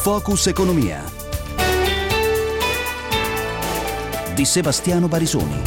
Focus Economia di Sebastiano Barisoni.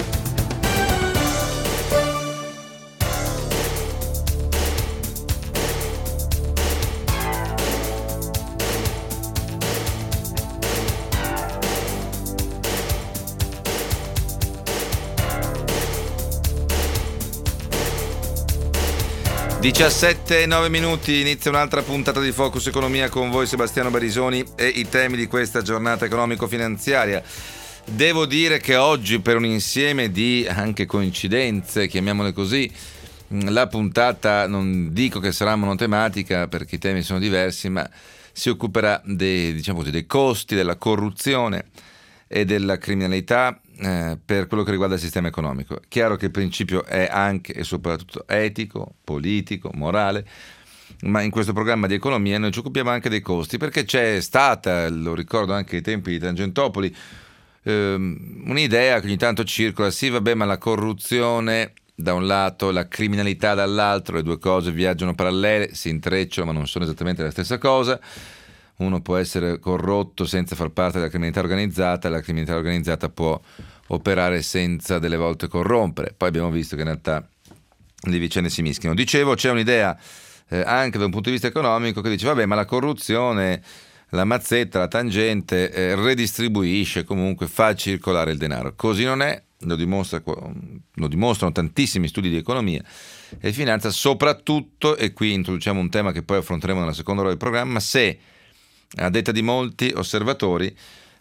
Diciassette e 9 minuti, inizia un'altra puntata di Focus Economia con voi Sebastiano Barisoni e i temi di questa giornata economico-finanziaria. Devo dire che oggi, per un insieme di anche coincidenze, chiamiamole così, la puntata non dico che sarà monotematica perché i temi sono diversi, ma si occuperà dei costi, della corruzione e della criminalità per quello che riguarda il sistema economico. Chiaro che il principio è anche e soprattutto etico, politico, morale, ma in questo programma di economia noi ci occupiamo anche dei costi, perché c'è stata, lo ricordo anche ai tempi di Tangentopoli, un'idea che ogni tanto circola: sì, vabbè, ma la corruzione da un lato, la criminalità dall'altro, le due cose viaggiano parallele, si intrecciano ma non sono esattamente la stessa cosa. Uno può essere corrotto senza far parte della criminalità organizzata, la criminalità organizzata può operare senza delle volte corrompere. Poi abbiamo visto che in realtà le vicende si mischiano. Dicevo, c'è un'idea anche da un punto di vista economico che dice: vabbè, ma la corruzione, la mazzetta, la tangente redistribuisce, comunque fa circolare il denaro. Così non è, lo dimostrano tantissimi studi di economia e finanza, soprattutto, e qui introduciamo un tema che poi affronteremo nella seconda ora del programma, se a detta di molti osservatori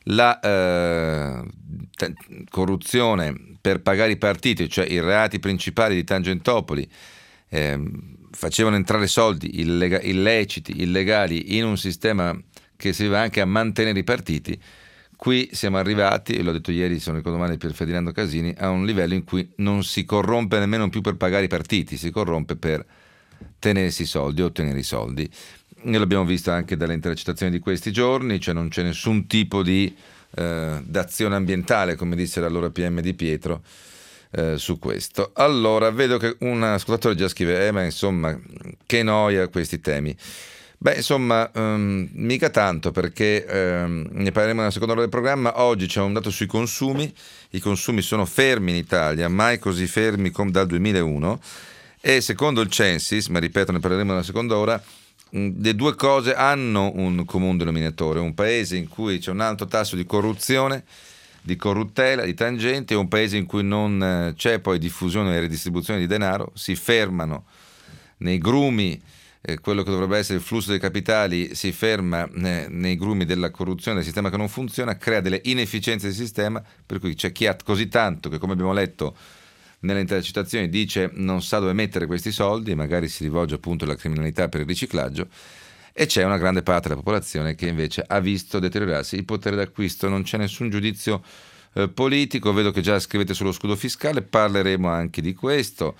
la corruzione per pagare i partiti, cioè i reati principali di Tangentopoli, facevano entrare soldi illeciti, illegali in un sistema che serviva anche a mantenere i partiti. Qui siamo arrivati, e l'ho detto ieri, se non ricordo male, Pier Ferdinando Casini, a un livello in cui non si corrompe nemmeno più per pagare i partiti, si corrompe per tenersi i soldi, ottenere i soldi. Noi l'abbiamo visto anche dalle intercettazioni di questi giorni, cioè non c'è nessun tipo di d'azione ambientale, come disse l'allora PM Di Pietro, su questo. Allora, vedo che un ascoltatore già scrive: ma insomma, che noia questi temi. Beh, insomma, mica tanto, perché ne parleremo nella seconda ora del programma. Oggi c'è un dato sui consumi. I consumi sono fermi in Italia, mai così fermi come dal 2001, e secondo il Censis, ma ripeto, ne parleremo nella seconda ora, le due cose hanno un comune denominatore: un paese in cui c'è un alto tasso di corruzione, di corruttela, di tangenti, e un paese in cui non c'è poi diffusione e redistribuzione di denaro, si fermano nei grumi, quello che dovrebbe essere il flusso dei capitali si ferma nei grumi della corruzione, del sistema che non funziona, crea delle inefficienze del sistema, per cui c'è chi ha così tanto che, come abbiamo letto nelle intercettazioni, dice non sa dove mettere questi soldi, magari si rivolge appunto alla criminalità per il riciclaggio, e c'è una grande parte della popolazione che invece ha visto deteriorarsi il potere d'acquisto. Non c'è nessun giudizio politico. Vedo che già scrivete sullo scudo fiscale, parleremo anche di questo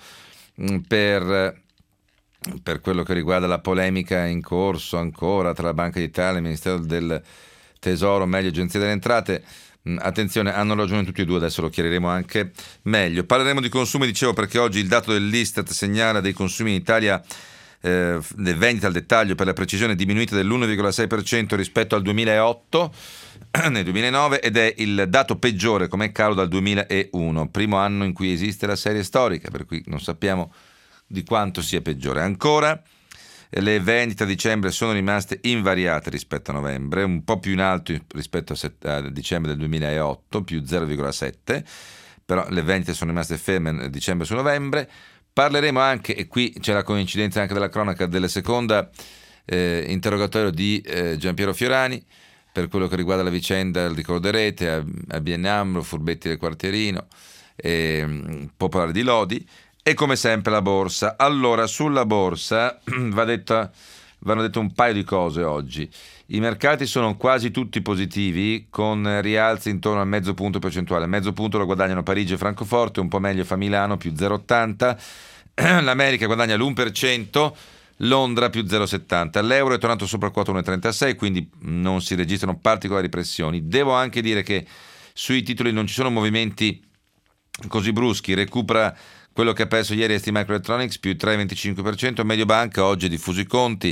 per quello che riguarda la polemica in corso ancora tra la Banca d'Italia, il Ministero del Tesoro, meglio Agenzia delle Entrate. Attenzione, hanno ragione tutti e due, adesso lo chiariremo anche meglio. Parleremo di consumi, dicevo, perché oggi il dato dell'Istat segnala dei consumi in Italia, le vendite al dettaglio per la precisione, diminuite dell'1,6% rispetto al 2008 nel 2009, ed è il dato peggiore come calo dal 2001, primo anno in cui esiste la serie storica, per cui non sappiamo di quanto sia peggiore. Ancora le vendite a dicembre sono rimaste invariate rispetto a novembre, un po' più in alto rispetto a dicembre del 2008, più 0,7, però le vendite sono rimaste ferme a dicembre su novembre. Parleremo anche, e qui c'è la coincidenza anche della cronaca, della seconda interrogatorio di Giampiero Fiorani per quello che riguarda la vicenda, il ricorderete, ABN AMRO, furbetti del quartierino, popolare di Lodi. E come sempre la borsa. Allora, sulla borsa vanno dette un paio di cose oggi. I mercati sono quasi tutti positivi, con rialzi intorno al mezzo punto percentuale. Mezzo punto lo guadagnano Parigi e Francoforte, un po' meglio fa Milano, più 0,80. L'America guadagna l'1%, Londra più 0,70. L'euro è tornato sopra il quota 1,36, quindi non si registrano particolari pressioni. Devo anche dire che sui titoli non ci sono movimenti così bruschi. Recupera quello che ha perso ieri ST Microelectronics, più 3,25%. Mediobanca oggi ha diffuso i conti,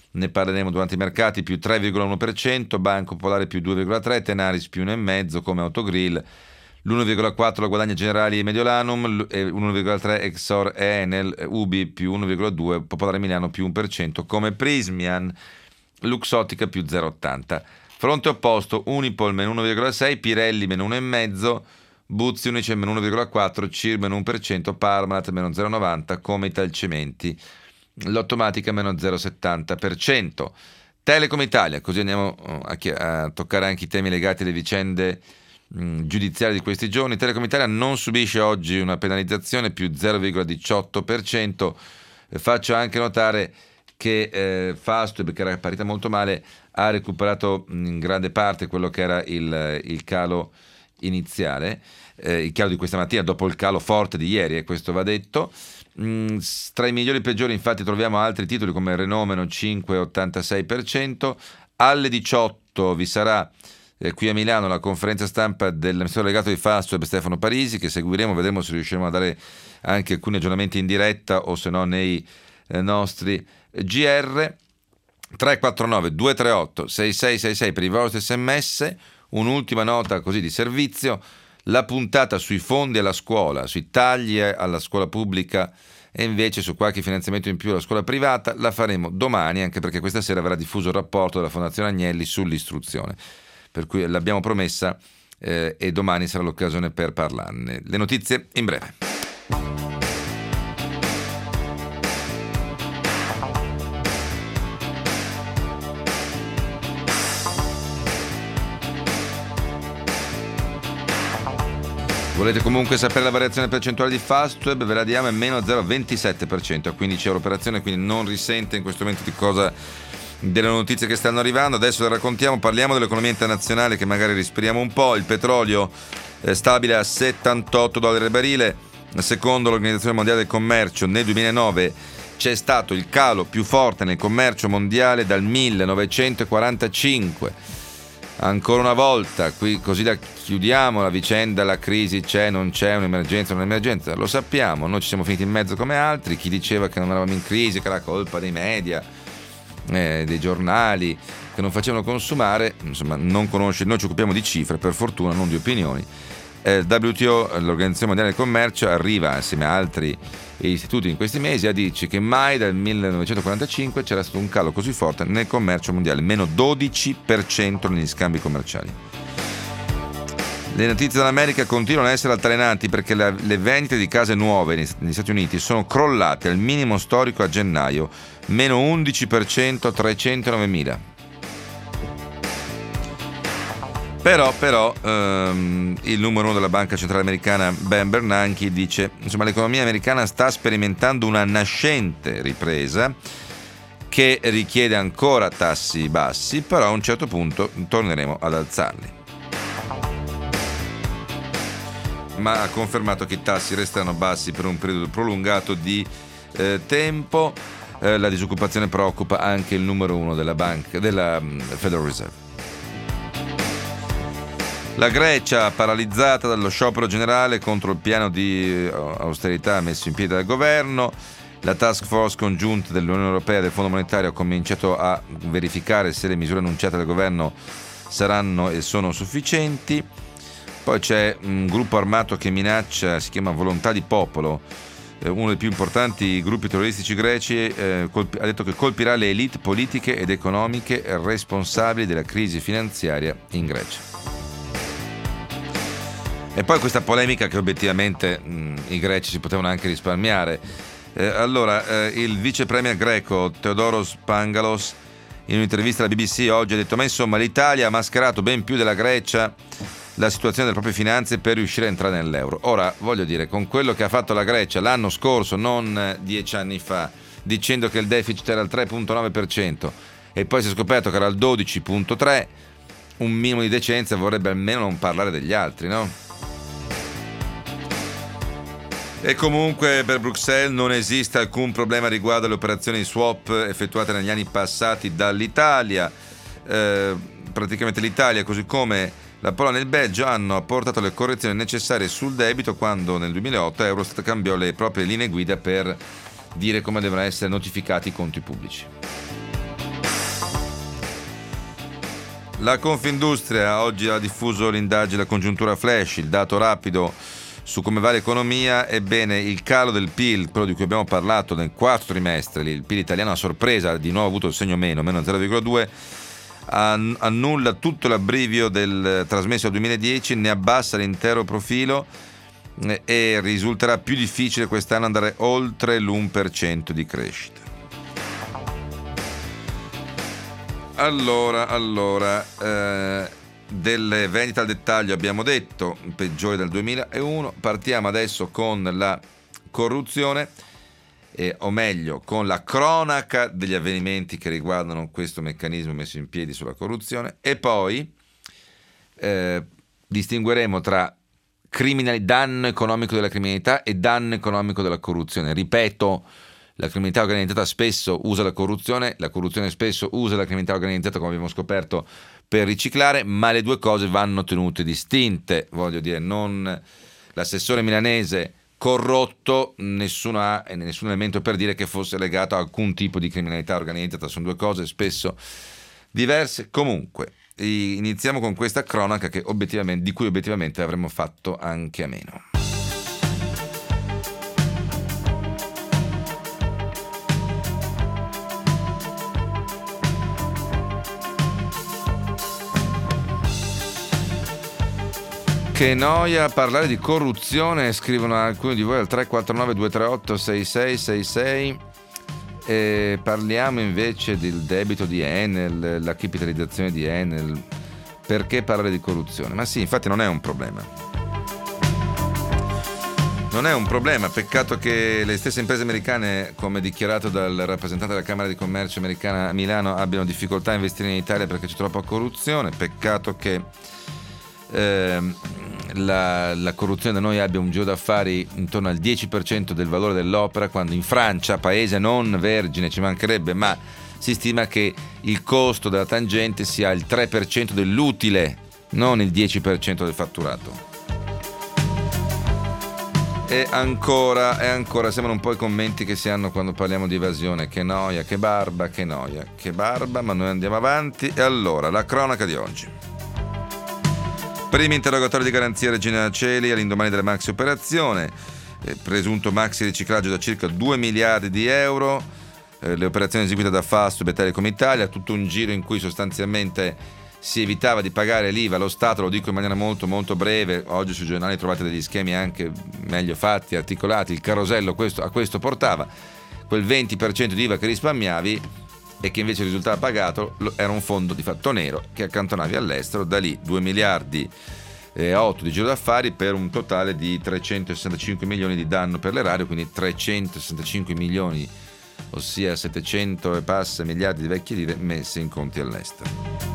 ne parleremo durante i mercati, più 3,1%, Banco Popolare più 2,3%, Tenaris più 1,5%, come Autogrill, l'1,4% la Guadagna Generali e Mediolanum, e 1,3% Exor e Enel, Ubi più 1,2%, Popolare Milano più 1%, come Prismian, Luxottica più 0,80%. Fronte opposto, Unipol meno 1,6%, Pirelli meno 1,5%, Buzzi Unicem meno 1,4%, CIR meno 1%, Parmalat meno 0,90%, come Italcementi, Lottomatica meno 0,70%. Telecom Italia, così andiamo a toccare anche i temi legati alle vicende giudiziarie di questi giorni. Telecom Italia non subisce oggi una penalizzazione, più 0,18%. Faccio anche notare che Fastweb, che era partita molto male, ha recuperato in grande parte quello che era il calo iniziale, il calo di questa mattina dopo il calo forte di ieri, e questo va detto. Tra i migliori e i peggiori infatti troviamo altri titoli come Renault meno 5,86%. Alle 18 vi sarà qui a Milano la conferenza stampa dell'amministratore delegato di Fastweb, Stefano Parisi, che seguiremo, vedremo se riusciremo a dare anche alcuni aggiornamenti in diretta o se no nei nostri GR. 349 238 6666 per i vostri sms. Un'ultima nota così di servizio: la puntata sui fondi alla scuola, sui tagli alla scuola pubblica e invece su qualche finanziamento in più alla scuola privata la faremo domani, anche perché questa sera verrà diffuso il rapporto della Fondazione Agnelli sull'istruzione, per cui l'abbiamo promessa e domani sarà l'occasione per parlarne. Le notizie in breve. Volete comunque sapere la variazione percentuale di Fastweb? Ve la diamo, è meno 0,27% a 15 euro per azione, quindi non risente in questo momento di cosa delle notizie che stanno arrivando. Adesso le raccontiamo, parliamo dell'economia internazionale, che magari respiriamo un po'. Il petrolio è stabile a $78 al barile. Secondo l'Organizzazione Mondiale del Commercio, nel 2009 c'è stato il calo più forte nel commercio mondiale dal 1945. Ancora una volta, qui così la chiudiamo la vicenda, la crisi c'è, non c'è, un'emergenza, non un'emergenza, lo sappiamo, noi ci siamo finiti in mezzo come altri. Chi diceva che non eravamo in crisi, che era colpa dei media, dei giornali, che non facevano consumare, insomma non conosce, noi ci occupiamo di cifre, per fortuna, non di opinioni. WTO, l'Organizzazione Mondiale del Commercio, arriva assieme a altri istituti in questi mesi a dirci che mai dal 1945 c'era stato un calo così forte nel commercio mondiale, meno 12% negli scambi commerciali. Le notizie dall'America continuano a essere altalenanti, perché le vendite di case nuove negli Stati Uniti sono crollate al minimo storico a gennaio, meno 11% a 309.000. Però il numero uno della Banca Centrale Americana, Ben Bernanke, dice: insomma, l'economia americana sta sperimentando una nascente ripresa che richiede ancora tassi bassi, però a un certo punto torneremo ad alzarli. Ma ha confermato che i tassi resteranno bassi per un periodo prolungato di tempo. La disoccupazione preoccupa anche il numero uno della Federal Reserve. La Grecia, paralizzata dallo sciopero generale contro il piano di austerità messo in piedi dal governo. La task force congiunta dell'Unione Europea e del Fondo Monetario ha cominciato a verificare se le misure annunciate dal governo saranno e sono sufficienti. Poi c'è un gruppo armato che minaccia, si chiama Volontà di Popolo, uno dei più importanti gruppi terroristici greci, ha detto che colpirà le elite politiche ed economiche responsabili della crisi finanziaria in Grecia. E poi questa polemica che obiettivamente i greci si potevano anche risparmiare. Il vice premier greco Theodoros Pangalos, in un'intervista alla BBC oggi, ha detto: ma insomma l'Italia ha mascherato ben più della Grecia la situazione delle proprie finanze per riuscire a entrare nell'euro. Ora, voglio dire, con quello che ha fatto la Grecia l'anno scorso, non 10 anni fa, dicendo che il deficit era al 3,9% e poi si è scoperto che era al 12,3%, un minimo di decenza vorrebbe almeno non parlare degli altri, no? E comunque per Bruxelles non esiste alcun problema riguardo alle operazioni swap effettuate negli anni passati dall'Italia. Praticamente l'Italia, così come la Polonia e il Belgio, hanno apportato le correzioni necessarie sul debito quando nel 2008 Eurostat cambiò le proprie linee guida per dire come devono essere notificati i conti pubblici. La Confindustria oggi ha diffuso l'indagine La congiuntura flash, il dato rapido su come va l'economia. Ebbene, il calo del PIL, quello di cui abbiamo parlato nel quarto trimestre, il PIL italiano a sorpresa ha di nuovo avuto il segno meno 0,2, annulla tutto l'abbrivio del trasmesso al 2010, ne abbassa l'intero profilo e risulterà più difficile quest'anno andare oltre l'1% di crescita. Allora, delle vendite al dettaglio abbiamo detto, peggiori del 2001. Partiamo adesso con la corruzione, o meglio con la cronaca degli avvenimenti che riguardano questo meccanismo messo in piedi sulla corruzione, e poi distingueremo tra danno economico della criminalità e danno economico della corruzione. Ripeto, la criminalità organizzata spesso usa la corruzione spesso usa la criminalità organizzata, come abbiamo scoperto, per riciclare, ma le due cose vanno tenute distinte. Voglio dire, non l'assessore milanese corrotto, nessuno ha nessun elemento per dire che fosse legato a alcun tipo di criminalità organizzata, sono due cose spesso diverse. Comunque, iniziamo con questa cronaca di cui obiettivamente avremmo fatto anche a meno. Che noia parlare di corruzione, scrivono alcuni di voi al 349 238 6666. Parliamo invece del debito di Enel, la capitalizzazione di Enel. Perché parlare di corruzione? Ma sì, infatti non è un problema. Non è un problema, peccato che le stesse imprese americane, come dichiarato dal rappresentante della Camera di Commercio americana a Milano, abbiano difficoltà a investire in Italia perché c'è troppa corruzione. Peccato che la corruzione da noi abbia un giro d'affari intorno al 10% del valore dell'opera, quando in Francia, paese non vergine, ci mancherebbe, ma si stima che il costo della tangente sia il 3% dell'utile, non il 10% del fatturato. E ancora sembrano un po' i commenti che si hanno quando parliamo di evasione. Che noia, che barba, ma noi andiamo avanti. E allora, la cronaca di oggi. Primi interrogatori di garanzia Regina Coeli all'indomani della maxi operazione, presunto maxi riciclaggio da circa 2 miliardi di euro, le operazioni eseguite da Fastweb e Telecom Italia, tutto un giro in cui sostanzialmente si evitava di pagare l'IVA allo Stato, lo dico in maniera molto molto breve. Oggi sui giornali trovate degli schemi anche meglio fatti, articolati, il carosello a questo portava, quel 20% di IVA che risparmiavi e che invece risultava pagato era un fondo di fatto nero che accantonavi all'estero, da lì 2 miliardi e 8 di giro d'affari per un totale di 365 milioni di danno per l'erario, quindi 365 milioni, ossia 700 e passa miliardi di vecchie lire messe in conti all'estero.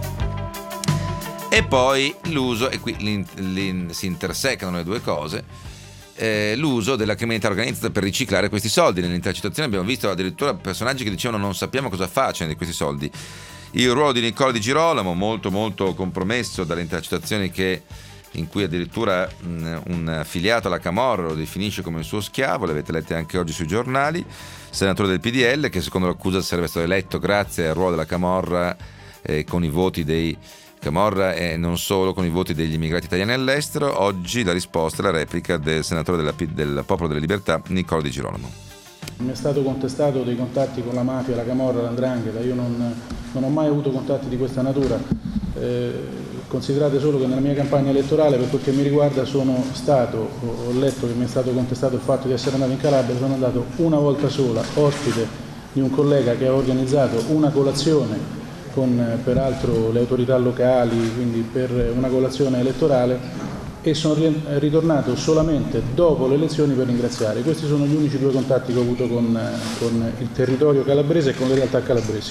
E poi l'uso, e qui si intersecano le due cose, l'uso della criminalità organizzata per riciclare questi soldi. Nelle intercettazioni abbiamo visto addirittura personaggi che dicevano non sappiamo cosa facciano di questi soldi. Il ruolo di Nicola Di Girolamo molto molto compromesso dalle intercettazioni in cui addirittura un affiliato alla Camorra lo definisce come il suo schiavo, le avete lette anche oggi sui giornali, senatore del PDL che secondo l'accusa sarebbe stato eletto grazie al ruolo della Camorra, con i voti dei Camorra e non solo, con i voti degli immigrati italiani all'estero. Oggi la risposta e la replica del senatore del Popolo delle Libertà Nicola Di Girolamo. Mi è stato contestato dei contatti con la mafia, la Camorra, la 'ndrangheta. Io non ho mai avuto contatti di questa natura. Considerate solo che nella mia campagna elettorale, per quel che mi riguarda, ho letto che mi è stato contestato il fatto di essere andato in Calabria. Sono andato una volta sola, ospite di un collega che ha organizzato una colazione con peraltro le autorità locali, quindi per una colazione elettorale, e sono ritornato solamente dopo le elezioni per ringraziare. Questi sono gli unici 2 contatti che ho avuto con il territorio calabrese e con le realtà calabresi.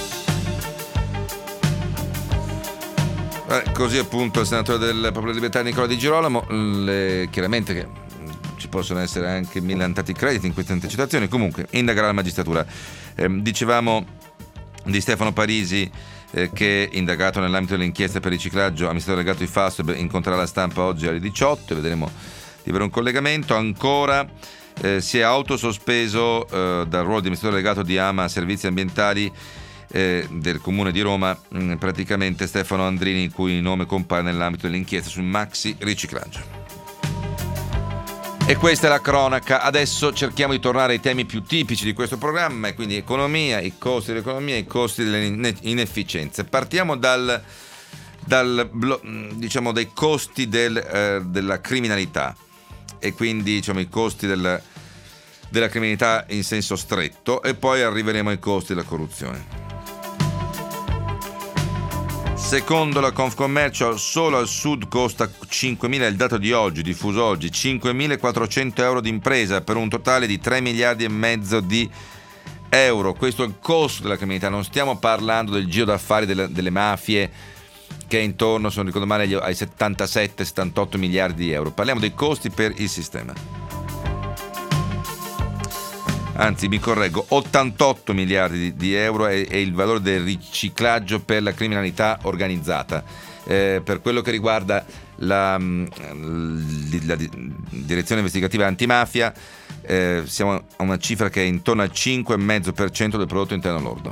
Così appunto il senatore del Popolo della Libertà Nicola Di Girolamo. Chiaramente che ci possono essere anche millantati crediti in queste intercettazioni, comunque indagherà la magistratura. Dicevamo di Stefano Parisi, che indagato nell'ambito dell'inchiesta per riciclaggio, amministratore delegato di Fastweb, incontrerà la stampa oggi alle 18 e vedremo di avere un collegamento. Ancora si è autosospeso dal ruolo di amministratore delegato di AMA Servizi Ambientali del Comune di Roma, praticamente Stefano Andrini, il cui nome compare nell'ambito dell'inchiesta sul maxi riciclaggio. E questa è la cronaca. Adesso cerchiamo di tornare ai temi più tipici di questo programma, e quindi economia, i costi dell'economia, i costi delle inefficienze. Partiamo diciamo dei costi della criminalità, e quindi diciamo i costi della criminalità in senso stretto, e poi arriveremo ai costi della corruzione. Secondo la Confcommercio, solo al sud costa 5.000, il dato di oggi, diffuso oggi, 5.400 euro di impresa, per un totale di 3 miliardi e mezzo di euro. Questo è il costo della criminalità. Non stiamo parlando del giro d'affari delle mafie, che è intorno, se non ricordo male, ai 77-78 miliardi di euro. Parliamo dei costi per il sistema. Anzi, mi correggo, 88 miliardi di euro è il valore del riciclaggio per la criminalità organizzata. Per quello che riguarda la direzione investigativa antimafia, siamo a una cifra che è intorno al 5,5% del prodotto interno lordo.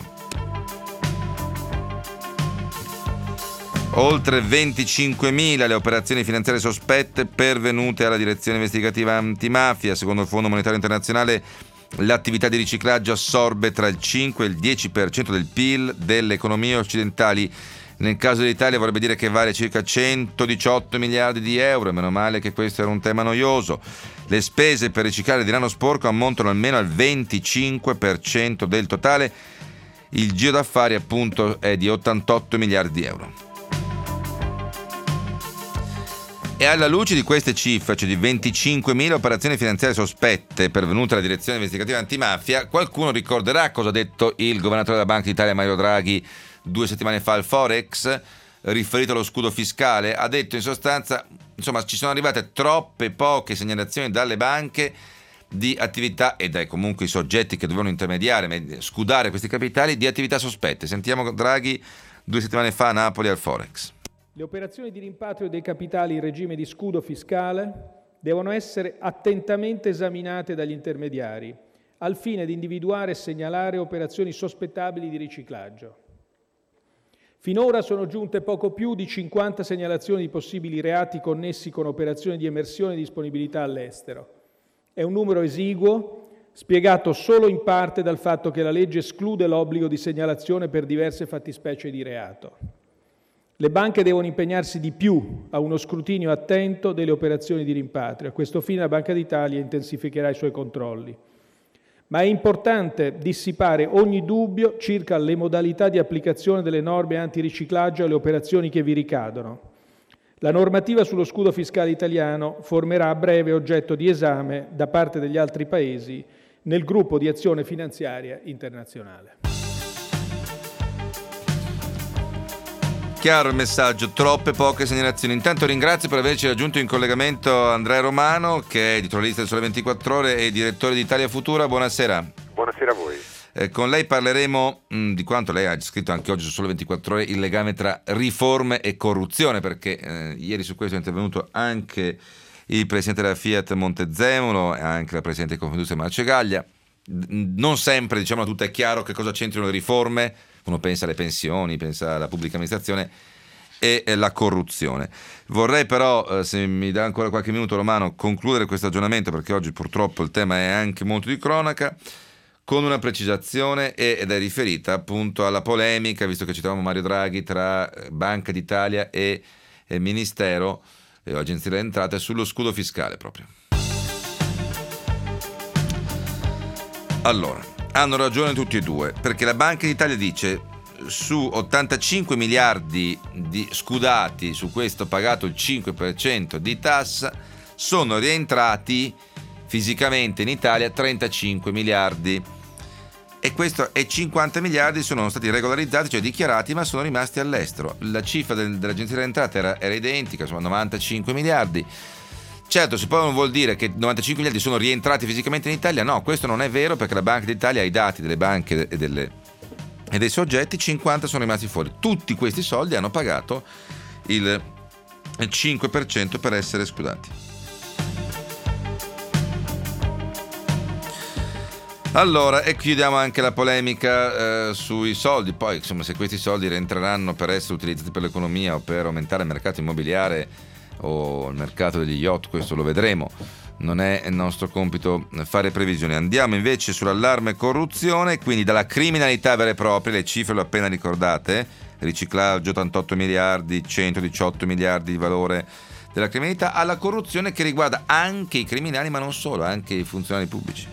Oltre 25.000 le operazioni finanziarie sospette pervenute alla direzione investigativa antimafia. Secondo il Fondo Monetario Internazionale, l'attività di riciclaggio assorbe tra il 5 e il 10% del PIL delle economie occidentali. Nel caso dell'Italia vorrebbe dire che vale circa 118 miliardi di euro, e meno male che questo era un tema noioso. Le spese per riciclare il denaro sporco ammontano almeno al 25% del totale. Il giro d'affari appunto è di 88 miliardi di euro. E alla luce di queste cifre, cioè di 25.000 operazioni finanziarie sospette pervenute alla direzione investigativa antimafia, qualcuno ricorderà cosa ha detto il governatore della Banca d'Italia Mario Draghi 2 settimane fa al Forex, riferito allo scudo fiscale. Ha detto in sostanza, insomma, ci sono arrivate troppe poche segnalazioni dalle banche di attività, e dai comunque i soggetti che dovevano intermediare, scudare questi capitali, di attività sospette. Sentiamo Draghi 2 settimane fa a Napoli al Forex. Le operazioni di rimpatrio dei capitali in regime di scudo fiscale devono essere attentamente esaminate dagli intermediari, al fine di individuare e segnalare operazioni sospettabili di riciclaggio. Finora sono giunte poco più di 50 segnalazioni di possibili reati connessi con operazioni di emersione e disponibilità all'estero. È un numero esiguo, spiegato solo in parte dal fatto che la legge esclude l'obbligo di segnalazione per diverse fattispecie di reato. Le banche devono impegnarsi di più a uno scrutinio attento delle operazioni di rimpatrio. A questo fine la Banca d'Italia intensificherà i suoi controlli. Ma è importante dissipare ogni dubbio circa le modalità di applicazione delle norme antiriciclaggio alle operazioni che vi ricadono. La normativa sullo scudo fiscale italiano formerà a breve oggetto di esame da parte degli altri Paesi nel gruppo di azione finanziaria internazionale. Chiaro il messaggio, troppe poche segnalazioni. Intanto ringrazio per averci raggiunto in collegamento Andrea Romano, che è editorialista del Sole 24 Ore e direttore di Italia Futura. Buonasera. Buonasera a voi. Con lei parleremo di quanto lei ha scritto anche oggi su Sole 24 Ore, il legame tra riforme e corruzione, perché ieri su questo è intervenuto anche il presidente della Fiat Montezemolo e anche la presidente di Confindustria Marcegaglia. Non sempre, diciamo, tutto è chiaro che cosa c'entrino le riforme. Uno pensa alle pensioni, pensa alla pubblica amministrazione e la corruzione. Vorrei però, se mi dà ancora qualche minuto Romano, concludere questo aggiornamento, perché oggi purtroppo il tema è anche molto di cronaca, con una precisazione, ed è riferita appunto alla polemica, visto che citavamo Mario Draghi, tra Banca d'Italia e Ministero e Agenzia delle Entrate sullo scudo fiscale proprio. Allora, hanno ragione tutti e due, perché la Banca d'Italia dice su 85 miliardi di scudati, su questo pagato il 5% di tassa, sono rientrati fisicamente in Italia 35 miliardi e 50 miliardi sono stati regolarizzati, cioè dichiarati, ma sono rimasti all'estero. La cifra dell'Agenzia delle Entrate era identica, insomma 95 miliardi. Certo, se poi non vuol dire che 95 miliardi sono rientrati fisicamente in Italia, no, questo non è vero, perché la Banca d'Italia ha i dati delle banche e dei soggetti, 50 sono rimasti fuori. Tutti questi soldi hanno pagato il 5% per essere scudati. Allora, e chiudiamo anche la polemica sui soldi. Poi, insomma, se questi soldi rientreranno per essere utilizzati per l'economia o per aumentare il mercato immobiliare o il mercato degli yacht, questo lo vedremo. Non è il nostro compito fare previsioni. Andiamo invece sull'allarme corruzione, quindi dalla criminalità vera e propria, le cifre le ho appena ricordate, riciclaggio 88 miliardi, 118 miliardi di valore della criminalità, alla corruzione che riguarda anche i criminali, ma non solo, anche i funzionari pubblici.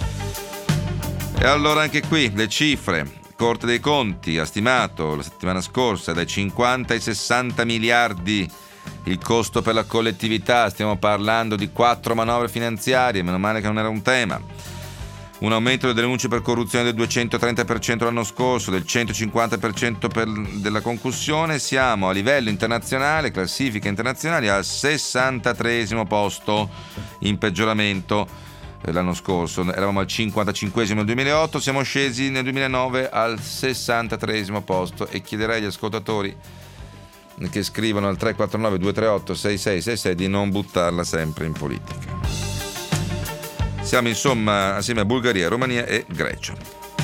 E allora anche qui le cifre. Corte dei Conti ha stimato la settimana scorsa dai 50 ai 60 miliardi il costo per la collettività. Stiamo parlando di 4 manovre finanziarie, meno male che non era un tema. Un aumento delle denunce per corruzione del 230% l'anno scorso, del 150% della concussione. Siamo a livello internazionale, classifiche internazionali, al 63esimo posto in peggioramento. L'anno scorso eravamo al 55esimo nel 2008, siamo scesi nel 2009 al 63esimo posto, e chiederei agli ascoltatori che scrivono al 349 238 6666 di non buttarla sempre in politica. Siamo insomma assieme a Bulgaria, Romania e Grecia.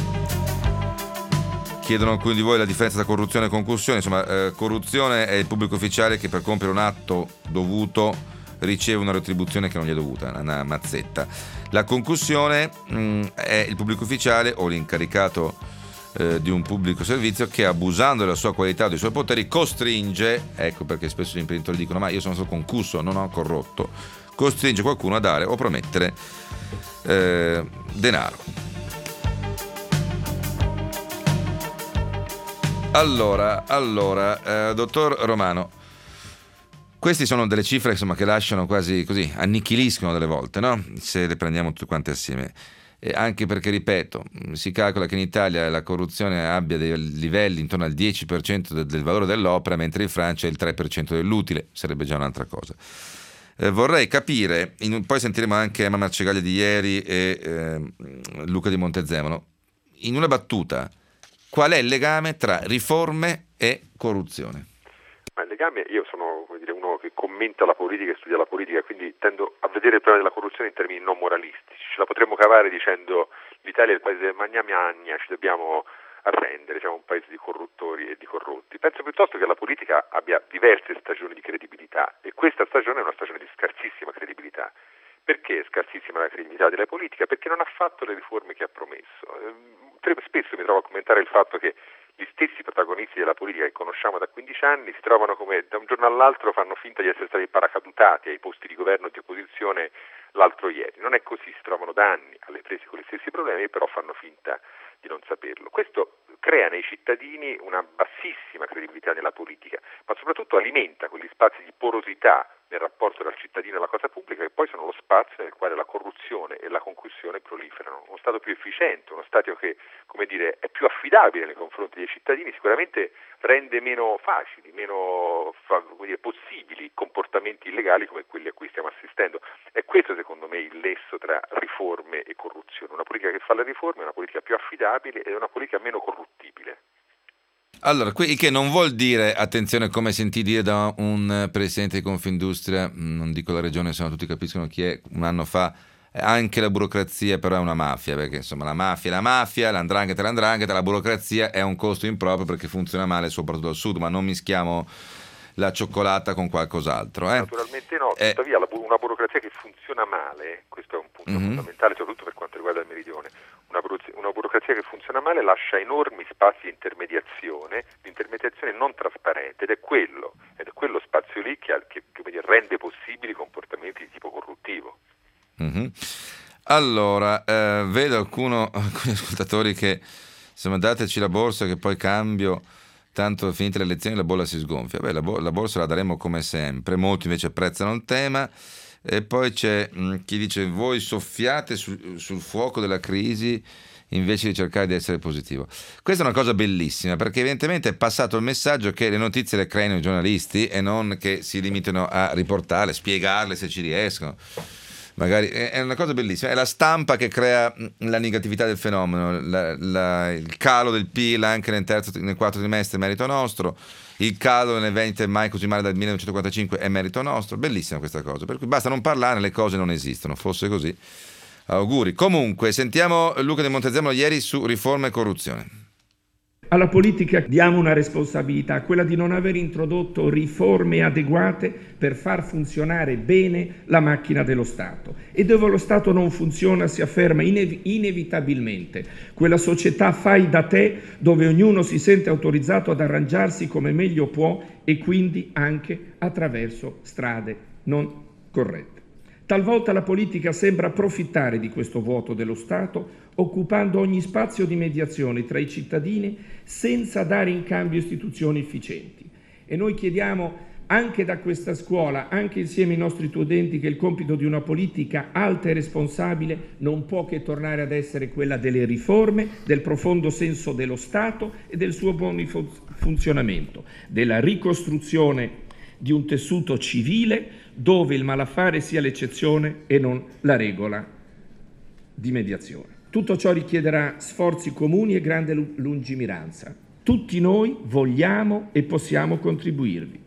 Chiedono alcuni di voi la differenza tra corruzione e concussione. Insomma, corruzione è il pubblico ufficiale che per compiere un atto dovuto riceve una retribuzione che non gli è dovuta, una mazzetta. La concussione è il pubblico ufficiale o l'incaricato di un pubblico servizio che, abusando della sua qualità o dei suoi poteri, costringe, ecco perché spesso gli imprenditori dicono ma io sono stato concusso, non ho corrotto, costringe qualcuno a dare o promettere denaro. Allora, dottor Romano, queste sono delle cifre insomma che lasciano quasi così, annichiliscono delle volte, no? Se le prendiamo tutte quante assieme. E anche perché, ripeto, si calcola che in Italia la corruzione abbia dei livelli intorno al 10% del valore dell'opera, mentre in Francia è il 3% dell'utile, sarebbe già un'altra cosa. Vorrei capire, poi sentiremo anche Emma Marcegaglia di ieri e Luca di Montezemolo, in una battuta, qual è il legame tra riforme e corruzione? Ma il legame, io sono uno che commenta la politica e studia la politica, quindi tendo a vedere il problema della corruzione in termini non moralistici. Ce la potremmo cavare dicendo l'Italia è il paese del magna magna, ci dobbiamo arrendere, siamo un paese di corruttori e di corrotti. Penso piuttosto che la politica abbia diverse stagioni di credibilità, e questa stagione è una stagione di scarsissima credibilità. Perché è scarsissima la credibilità della politica? Perché non ha fatto le riforme che ha promesso. Spesso mi trovo a commentare il fatto che gli stessi protagonisti della politica che conosciamo da 15 anni si trovano come da un giorno all'altro fanno finta di essere stati paracadutati ai posti di governo e di opposizione l'altro ieri. Non è così, si trovano da anni alle prese con gli stessi problemi, però fanno finta di non saperlo. Questo crea nei cittadini una bassissima credibilità nella politica, ma soprattutto alimenta quegli spazi di porosità nel rapporto tra il cittadino e la cosa pubblica, che poi sono lo spazio nel quale la corruzione e la concussione proliferano. Uno Stato più efficiente, uno Stato che, come dire, è più affidabile nei confronti dei cittadini, sicuramente rende meno facili, meno possibili comportamenti illegali come quelli a cui stiamo assistendo. È questo secondo me il nesso tra riforme e corruzione. Una politica che fa le riforme è una politica più affidabile ed è una politica meno corruttibile. Allora, che non vuol dire, attenzione, come sentì dire da un presidente di Confindustria, non dico la regione, se no tutti capiscono chi è, un anno fa, anche la burocrazia però è una mafia, perché insomma la mafia è la mafia, l'andrangheta è l'andrangheta, la burocrazia è un costo improprio perché funziona male soprattutto al sud, ma non mischiamo la cioccolata con qualcos'altro. Naturalmente no, tuttavia una burocrazia che funziona male, questo è un punto fondamentale soprattutto per quanto riguarda il meridione. Una burocrazia che funziona male lascia enormi spazi di intermediazione non trasparente, ed è quello spazio lì che rende possibili comportamenti di tipo corruttivo. Allora, vedo alcuni ascoltatori che insomma dateci la borsa che poi cambio, tanto finite le elezioni la bolla si sgonfia. Beh, la borsa la daremo come sempre, molti invece apprezzano il tema. E poi c'è chi dice voi soffiate sul fuoco della crisi invece di cercare di essere positivo. Questa è una cosa bellissima, perché evidentemente è passato il messaggio che le notizie le creano i giornalisti e non che si limitano a riportarle, spiegarle se ci riescono. Magari è una cosa bellissima, è la stampa che crea la negatività del fenomeno, il calo del PIL anche nel quarto trimestre è merito nostro, il calo nelle vendite mai così male dal 1945 è merito nostro. Bellissima questa cosa, per cui basta non parlarne, le cose non esistono. Fosse così auguri. Comunque, sentiamo Luca De Montezemolo ieri su riforma e corruzione. Alla politica diamo una responsabilità, quella di non aver introdotto riforme adeguate per far funzionare bene la macchina dello Stato. E dove lo Stato non funziona si afferma inevitabilmente quella società fai da te dove ognuno si sente autorizzato ad arrangiarsi come meglio può e quindi anche attraverso strade non corrette. Talvolta la politica sembra approfittare di questo vuoto dello Stato, occupando ogni spazio di mediazione tra i cittadini senza dare in cambio istituzioni efficienti. E noi chiediamo anche da questa scuola, anche insieme ai nostri studenti, che il compito di una politica alta e responsabile non può che tornare ad essere quella delle riforme, del profondo senso dello Stato e del suo buon funzionamento, della ricostruzione di un tessuto civile dove il malaffare sia l'eccezione e non la regola di mediazione. Tutto ciò richiederà sforzi comuni e grande lungimiranza. Tutti noi vogliamo e possiamo contribuirvi.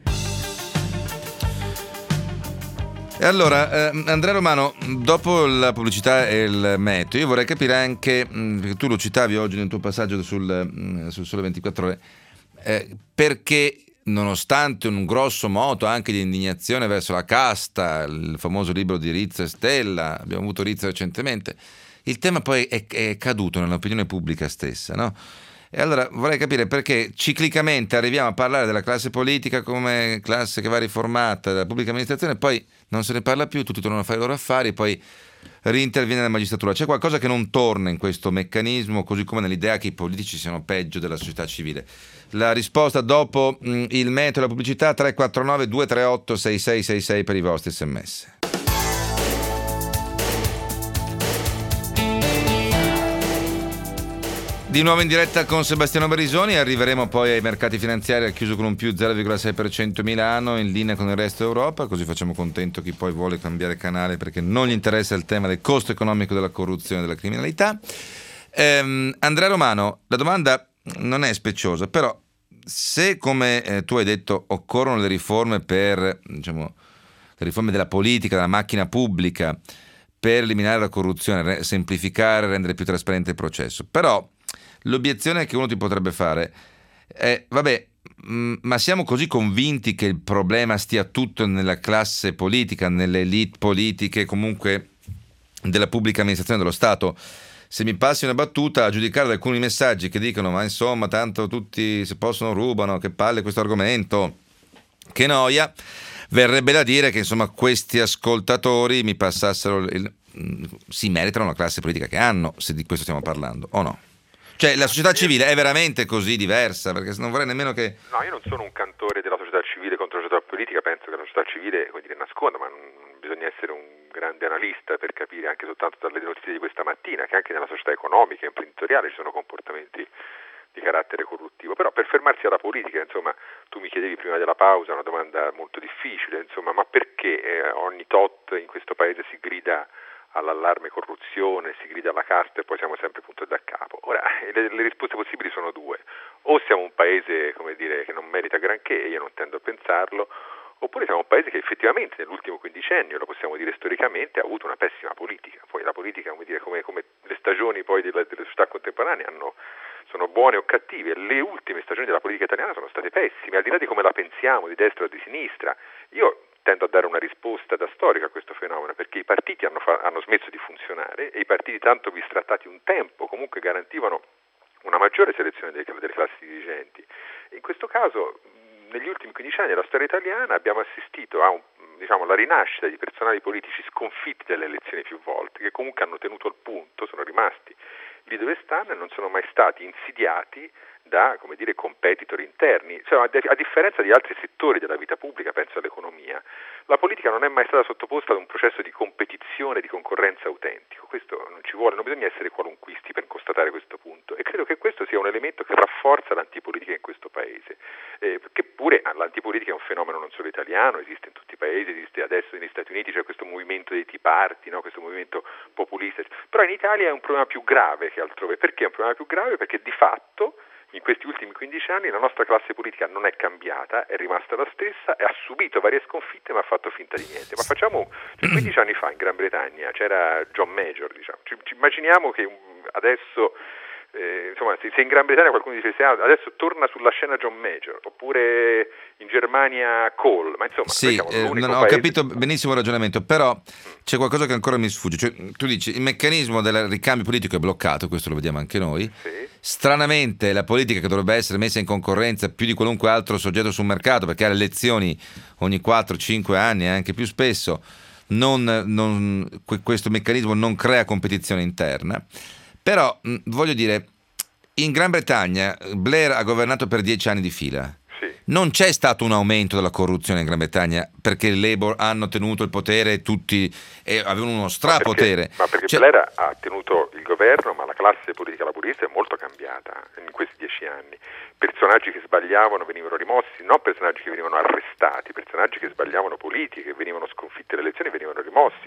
E allora, Andrea Romano, dopo la pubblicità e il meteo, io vorrei capire anche, perché tu lo citavi oggi nel tuo passaggio sul Sole 24 Ore, perché nonostante un grosso moto anche di indignazione verso la casta, il famoso libro di Rizzo e Stella, abbiamo avuto Rizzo recentemente, il tema poi è caduto nell'opinione pubblica stessa, no? E allora vorrei capire perché ciclicamente arriviamo a parlare della classe politica come classe che va riformata, della pubblica amministrazione, poi non se ne parla più, tutti tornano a fare i loro affari, poi rinterviene la magistratura. C'è qualcosa che non torna in questo meccanismo, così come nell'idea che i politici siano peggio della società civile. La risposta dopo il meteo e la pubblicità. 349 238 6666 per i vostri sms. Di nuovo in diretta con Sebastiano Barisoni, arriveremo poi ai mercati finanziari, chiuso con un più 0,6% a Milano, in linea con il resto d'Europa, così facciamo contento chi poi vuole cambiare canale perché non gli interessa il tema del costo economico della corruzione e della criminalità. Andrea Romano, la domanda non è speciosa, però se come tu hai detto occorrono le riforme per, diciamo, le riforme della politica, della macchina pubblica, per eliminare la corruzione, semplificare, rendere più trasparente il processo, però l'obiezione che uno ti potrebbe fare è: vabbè, ma siamo così convinti che il problema stia tutto nella classe politica, nelle elite politiche, comunque della pubblica amministrazione dello Stato? Se mi passi una battuta, a giudicare da alcuni messaggi che dicono ma insomma tanto tutti se possono rubano, che palle questo argomento, che noia, verrebbe da dire che insomma questi ascoltatori mi passassero si meritano la classe politica che hanno, se di questo stiamo parlando, o no? Cioè la società civile è veramente così diversa? Perché non vorrei nemmeno che... No, io non sono un cantore della società civile contro la società politica, penso che la società civile, come dire, nasconda, ma non bisogna essere un grande analista per capire anche soltanto dalle notizie di questa mattina che anche nella società economica e imprenditoriale ci sono comportamenti di carattere corruttivo. Però per fermarsi alla politica, insomma, tu mi chiedevi prima della pausa una domanda molto difficile, insomma, ma perché ogni tot in questo paese si grida all'allarme corruzione, si grida alla casta e poi siamo sempre punto da capo? Ora, le risposte possibili sono due: o siamo un paese, come dire, che non merita granché, e io non tendo a pensarlo, oppure siamo un paese che effettivamente nell'ultimo quindicennio, lo possiamo dire storicamente, ha avuto una pessima politica. Poi la politica, come dire, come le stagioni poi delle società contemporanee sono buone o cattive. Le ultime stagioni della politica italiana sono state pessime, al di là di come la pensiamo, di destra o di sinistra. Io tendo a dare una risposta da storico a questo fenomeno, perché i partiti hanno smesso di funzionare e i partiti tanto bistrattati un tempo comunque garantivano una maggiore selezione delle classi dirigenti. In questo caso, negli ultimi 15 anni della storia italiana abbiamo assistito a la rinascita di personaggi politici sconfitti dalle elezioni più volte, che comunque hanno tenuto il punto, sono rimasti lì dove stanno e non sono mai stati insidiati da, come dire, competitor interni. Cioè, a differenza di altri settori della vita pubblica, penso all'economia, la politica non è mai stata sottoposta ad un processo di competizione, di concorrenza autentico. Questo non ci vuole, non bisogna essere qualunquisti per constatare questo punto, e credo che questo sia un elemento che rafforza l'antipolitica in questo paese, che pure l'antipolitica è un fenomeno non solo italiano, esiste in tutti i paesi, esiste adesso negli Stati Uniti, c'è questo movimento dei Tea Party, no? Questo movimento populista, però in Italia è un problema più grave che altrove. Perché è un problema più grave? Perché di fatto in questi ultimi 15 anni la nostra classe politica non è cambiata, è rimasta la stessa, ha subito varie sconfitte ma ha fatto finta di niente. Ma 15 anni fa in Gran Bretagna c'era John Major, diciamo. Ci immaginiamo che adesso insomma, se in Gran Bretagna qualcuno dice adesso torna sulla scena John Major, oppure in Germania Kohl, ma insomma sì, ho capito benissimo il ragionamento, però c'è qualcosa che ancora mi sfugge. Cioè, tu dici il meccanismo del ricambio politico è bloccato, questo lo vediamo anche noi. Sì. Stranamente la politica, che dovrebbe essere messa in concorrenza più di qualunque altro soggetto sul mercato, perché ha le elezioni ogni 4-5 anni, anche più spesso, questo meccanismo non crea competizione interna. Però voglio dire, in Gran Bretagna Blair ha governato per 10 anni di fila. Sì. Non c'è stato un aumento della corruzione in Gran Bretagna perché il Labour hanno tenuto il potere e tutti avevano uno strapotere. Ma perché Blair ha tenuto il governo, ma la classe politica laburista è molto cambiata in questi 10 anni. Personaggi che sbagliavano venivano rimossi, non personaggi che venivano arrestati, personaggi che sbagliavano politiche, che venivano sconfitte le elezioni, venivano rimossi.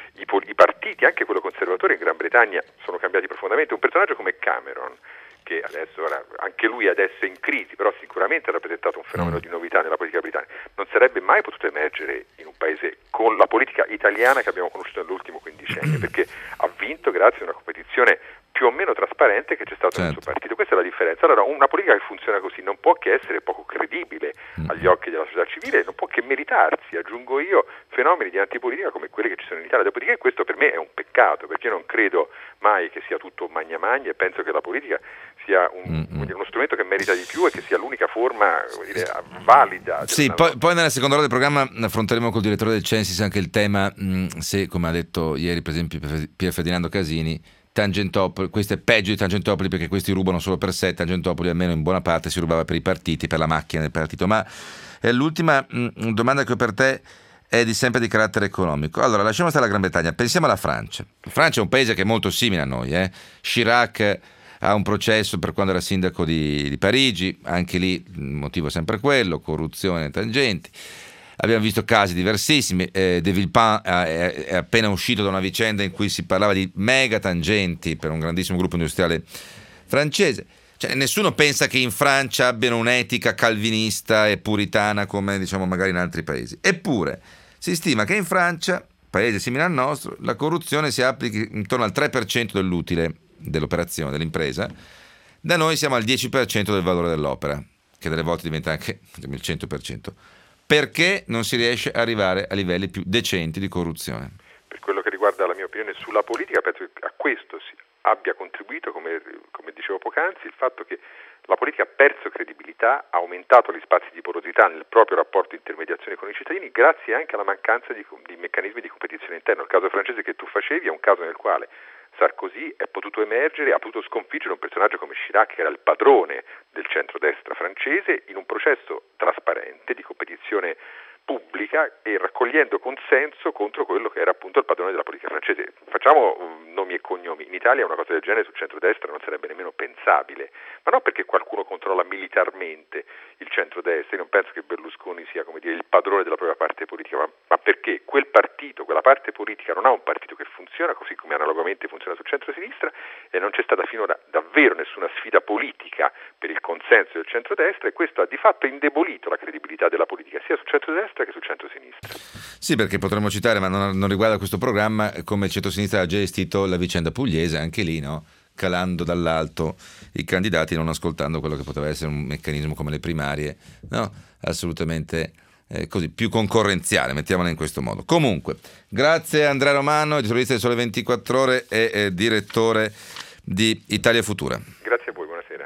I partiti, anche quello conservatore in Gran Bretagna, sono cambiati profondamente. Un personaggio come Cameron, che adesso anche lui adesso è in crisi, però sicuramente ha rappresentato un fenomeno di novità nella politica britannica, non sarebbe mai potuto emergere in un paese con la politica italiana che abbiamo conosciuto nell'ultimo quindicennio, perché ha vinto grazie a una competizione più o meno trasparente che c'è stato nel suo partito. Questa è la differenza. Allora, una politica che funziona così non può che essere poco credibile agli occhi della società civile, non può che meritarsi, aggiungo io, fenomeni di antipolitica come quelli che ci sono in Italia. Dopodiché questo per me è un peccato, perché io non credo mai che sia tutto magna magna, e penso che la politica sia uno strumento che merita di più e che sia l'unica forma, come dire, valida. Sì, poi nella seconda ora del programma affronteremo col direttore del Censis anche il tema se, come ha detto ieri per esempio Pier Ferdinando Casini, Tangentopoli, questo è peggio di Tangentopoli perché questi rubano solo per sé. Tangentopoli almeno in buona parte si rubava per i partiti, per la macchina del partito. Ma l'ultima domanda che ho per te è sempre di carattere economico. Allora, lasciamo stare la Gran Bretagna, pensiamo alla Francia. La Francia è un paese che è molto simile a noi. Chirac ha un processo per quando era sindaco di Parigi, anche lì il motivo è sempre quello, corruzione, tangenti. Abbiamo visto casi diversissimi. De Villepin è appena uscito da una vicenda in cui si parlava di mega tangenti per un grandissimo gruppo industriale francese. Cioè, nessuno pensa che in Francia abbiano un'etica calvinista e puritana come diciamo magari in altri paesi. Eppure si stima che in Francia, paese simile al nostro, la corruzione si applichi intorno al 3% dell'utile dell'operazione, dell'impresa. Da noi siamo al 10% del valore dell'opera, che delle volte diventa anche il 100%. Perché non si riesce a arrivare a livelli più decenti di corruzione? Per quello che riguarda la mia opinione sulla politica, penso che a questo abbia contribuito, come dicevo poc'anzi, il fatto che la politica ha perso credibilità, ha aumentato gli spazi di porosità nel proprio rapporto di intermediazione con i cittadini, grazie anche alla mancanza di meccanismi di competizione interna. Il caso francese che tu facevi è un caso nel quale Sarkozy è potuto emergere, ha potuto sconfiggere un personaggio come Chirac, che era il padrone del centrodestra francese, in un processo trasparente di competizione pubblica e raccogliendo consenso contro quello che era appunto il padrone della politica francese. Facciamo nomi e cognomi. In Italia una cosa del genere sul centrodestra non sarebbe nemmeno pensabile, ma non perché qualcuno controlla militarmente il centrodestra. Io non penso che Berlusconi sia, come dire, il padrone della propria parte politica, ma perché quel partito, quella parte politica non ha un partito che funziona, così come analogamente funziona sul centro-sinistra, e non c'è stata finora davvero nessuna sfida politica per il consenso del centrodestra, e questo ha di fatto indebolito la credibilità della politica sia sul centrodestra che sul centro-sinistra. Sì, perché potremmo citare, ma non riguarda questo programma, come il centro-sinistra ha gestito la vicenda pugliese, anche lì, no? Calando dall'alto i candidati e non ascoltando quello che poteva essere un meccanismo come le primarie, no? Assolutamente così, più concorrenziale, mettiamola in questo modo. Comunque, grazie a Andrea Romano, editorialista di Sole 24 Ore e direttore di Italia Futura. Grazie a voi, buonasera.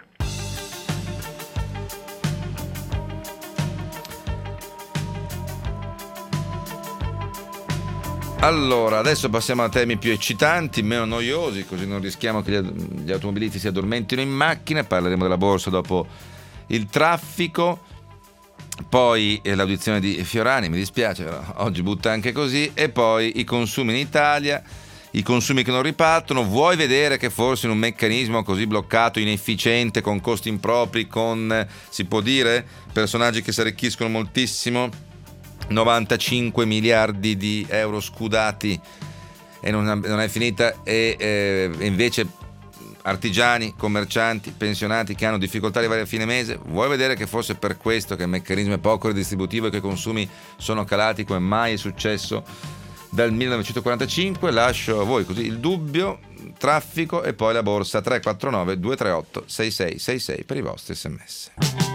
Allora, adesso passiamo a temi più eccitanti, meno noiosi, così non rischiamo che gli automobilisti si addormentino in macchina. Parleremo della borsa dopo il traffico, poi l'audizione di Fiorani, mi dispiace, però oggi butta anche così, e poi i consumi in Italia, i consumi che non ripartono. Vuoi vedere che forse in un meccanismo così bloccato, inefficiente, con costi impropri, con, si può dire, personaggi che si arricchiscono moltissimo, 95 miliardi di euro scudati, e non è finita, e invece artigiani, commercianti, pensionati che hanno difficoltà a arrivare a fine mese. Vuoi vedere che fosse per questo che il meccanismo è poco redistributivo e che i consumi sono calati come mai è successo dal 1945? Lascio a voi così il dubbio, traffico e poi la borsa. 349 238 6666 per i vostri sms.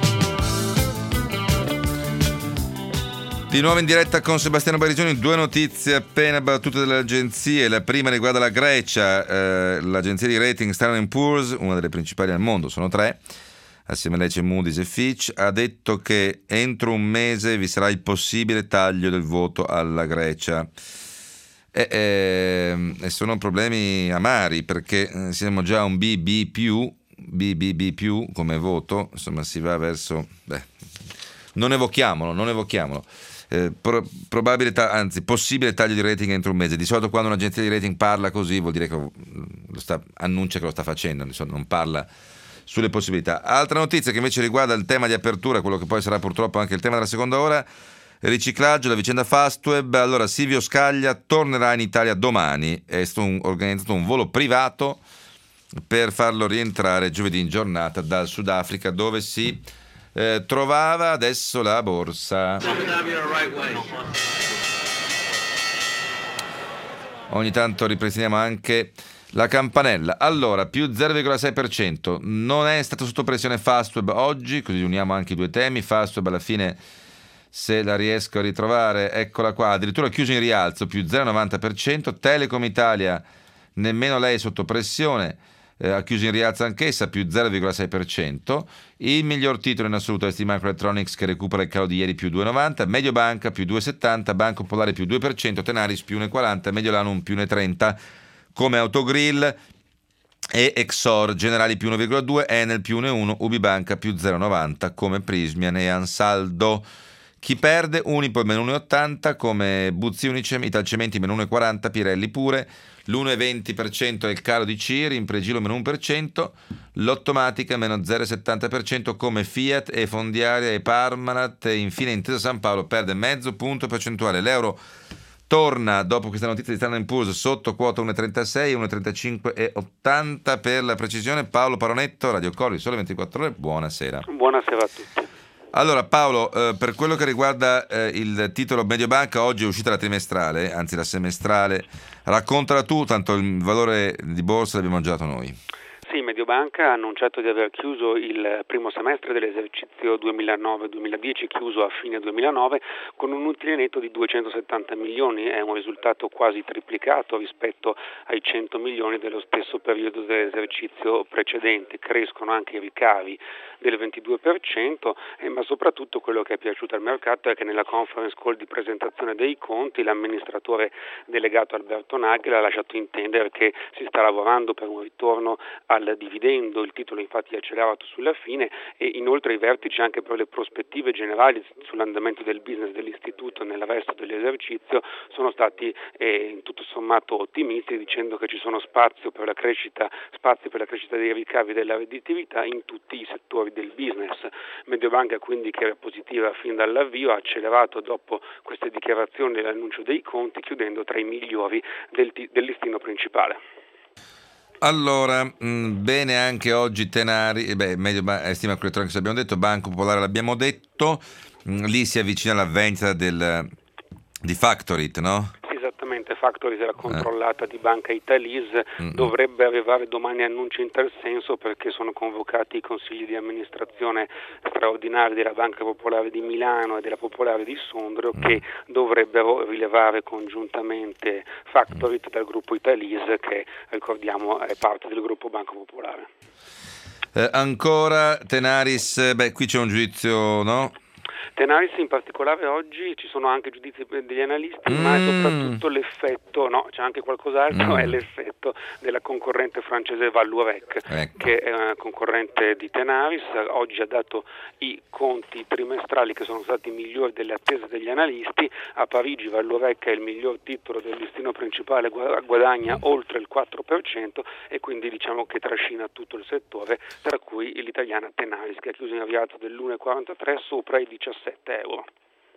Di nuovo in diretta con Sebastiano Barisoni, 2 notizie appena battute dalle agenzie. La prima riguarda la Grecia, l'agenzia di rating Standard & Poor's, una delle principali al mondo, sono 3, assieme a lei c'è Moody's e Fitch, ha detto che entro un mese vi sarà il possibile taglio del voto alla Grecia. E sono problemi amari, perché siamo già a un BB+, come voto, insomma si va verso... non evochiamolo. Possibile taglio di rating entro un mese. Di solito quando un'agenzia di rating parla così vuol dire che annuncia che lo sta facendo, non parla sulle possibilità. Altra notizia che invece riguarda il tema di apertura, quello che poi sarà purtroppo anche il tema della seconda ora, riciclaggio, la vicenda Fastweb. Allora Silvio Scaglia tornerà in Italia domani, è stato organizzato un volo privato per farlo rientrare giovedì in giornata dal Sudafrica, dove si trovava. Adesso la borsa. Ogni tanto ripristiniamo anche la campanella. Allora, più 0,6%. Non è stato sotto pressione Fastweb oggi, così uniamo anche i due temi. Fastweb alla fine, se la riesco a ritrovare, eccola qua, addirittura chiuso in rialzo, più 0,90%. Telecom Italia, nemmeno lei sotto pressione, ha chiuso in rialzo anch'essa, più 0,6%. Il miglior titolo in assoluto è ST Microelectronics, che recupera il calo di ieri, più 2,90%, Mediobanca più 2,70%, Banco Popolare più 2%, Tenaris più 1,40%, Mediolanum più 1,30%, come Autogrill e Exor, Generali più 1,2%, Enel più 1,1%, Ubibanca più 0,90%, come Prismian e Ansaldo. Chi perde? Unipol meno 1,80%, come Buzzi Unicem, Italcementi meno 1,40%, Pirelli pure, l'1,20% è il calo di Ciri, Impregilo meno 1%, Lottomatica meno 0,70%, come Fiat e Fondiaria e Parmalat, e infine Intesa San Paolo perde mezzo punto percentuale. L'euro torna, dopo questa notizia di Standard & Poor's, sotto quota 1,36, 1,35,80 per la precisione. Paolo Paronetto, Radio Corri, Sole 24 Ore, buonasera. Buonasera a tutti. Allora Paolo, per quello che riguarda il titolo Mediobanca, oggi è uscita la trimestrale, anzi la semestrale, raccontala tu, tanto il valore di borsa l'abbiamo già dato noi. Sì, Mediobanca ha annunciato di aver chiuso il primo semestre dell'esercizio 2009-2010, chiuso a fine 2009, con un utile netto di 270 milioni, è un risultato quasi triplicato rispetto ai 100 milioni dello stesso periodo dell'esercizio precedente. Crescono anche i ricavi del 22%, ma soprattutto quello che è piaciuto al mercato è che nella conference call di presentazione dei conti l'amministratore delegato Alberto Nagel ha lasciato intendere che si sta lavorando per un ritorno al dividendo. Il titolo infatti è accelerato sulla fine, e inoltre i vertici anche per le prospettive generali sull'andamento del business dell'istituto nel resto dell'esercizio sono stati in tutto sommato ottimisti, dicendo che ci sono spazi per la crescita dei ricavi e della redditività in tutti i settori del business. Mediobanca, quindi, che era positiva fin dall'avvio, ha accelerato dopo queste dichiarazioni dell'annuncio dei conti, chiudendo tra i migliori del listino principale. Allora, bene anche oggi Tenari, ST Microelectronics abbiamo detto, Banco Popolare l'abbiamo detto, lì si avvicina alla vendita di Factorit, no? Esattamente, Factorit era controllata di Banca Italise, dovrebbe arrivare domani annuncio in tal senso, perché sono convocati i consigli di amministrazione straordinari della Banca Popolare di Milano e della Popolare di Sondrio, che dovrebbero rilevare congiuntamente Factorit dal gruppo Italise, che ricordiamo è parte del gruppo Banca Popolare. Ancora Tenaris, qui c'è un giudizio, no? Tenaris in particolare oggi ci sono anche giudizi degli analisti, ma è soprattutto l'effetto, no, c'è anche qualcos'altro, è l'effetto della concorrente francese Vallourec, che è una concorrente di Tenaris. Oggi ha dato i conti trimestrali che sono stati migliori delle attese degli analisti. A Parigi Vallourec è il miglior titolo del listino principale, guadagna oltre il 4%, e quindi diciamo che trascina tutto il settore, tra cui l'italiana Tenaris, che ha chiuso in rialzo dell'1,43 sopra i 17 euro.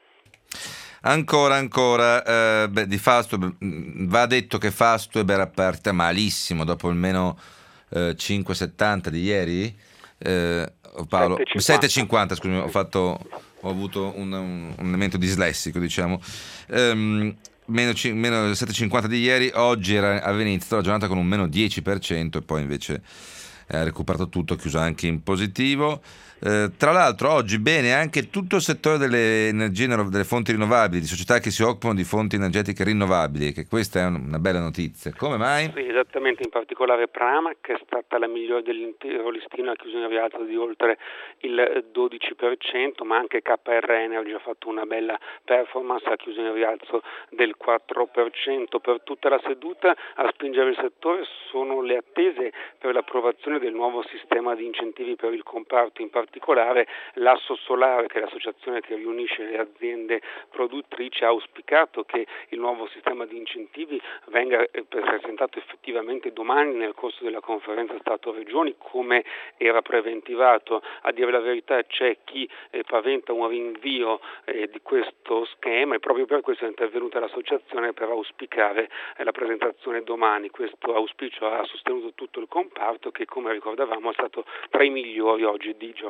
Ancora, di Fastweb va detto che Fastweb era partita malissimo dopo almeno 5,70 di ieri, Paolo, 7,50, scusami, ho avuto un elemento dislessico, diciamo. Meno 7,50 di ieri. Oggi era all'inizio la giornata con un meno 10% e poi invece ha recuperato tutto, chiuso anche in positivo. Tra l'altro oggi bene anche tutto il settore delle energie, delle fonti rinnovabili, di società che si occupano di fonti energetiche rinnovabili, che questa è una bella notizia. Come mai? Sì, esattamente, in particolare Pramac, che è stata la migliore dell'intero listino, ha chiuso in rialzo di oltre il 12%, ma anche KR Energy ha fatto una bella performance, ha chiuso in rialzo del 4%. Per tutta la seduta a spingere il settore sono le attese per l'approvazione del nuovo sistema di incentivi per il comparto, in particolare l'Asso Solare, che è l'associazione che riunisce le aziende produttrici, ha auspicato che il nuovo sistema di incentivi venga presentato effettivamente domani nel corso della conferenza Stato-Regioni, come era preventivato. A dire la verità c'è chi paventa un rinvio di questo schema, e proprio per questo è intervenuta l'associazione per auspicare la presentazione domani. Questo auspicio ha sostenuto tutto il comparto, che, come ricordavamo, è stato tra i migliori oggi di giornata.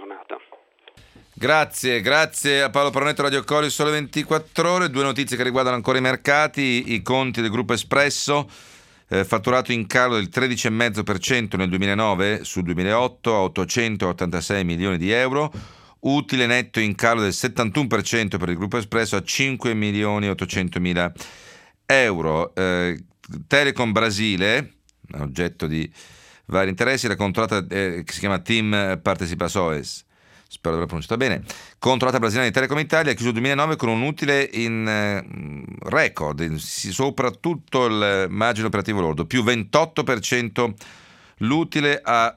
Grazie a Paolo Paronetto, Radio Cori, Sole 24 Ore. Due notizie che riguardano ancora i mercati: i conti del gruppo Espresso, fatturato in calo del 13,5% nel 2009 sul 2008 a 886 milioni di euro, utile netto in calo del 71% per il gruppo Espresso a 5 milioni 800 mila euro. Telecom Brasile, oggetto di vari interessi, la controllata che si chiama TIM Participações, spero di aver pronunciato bene, controllata brasiliana di Telecom Italia, ha chiuso il 2009 con un utile in record, soprattutto il margine operativo lordo, più 28%, l'utile a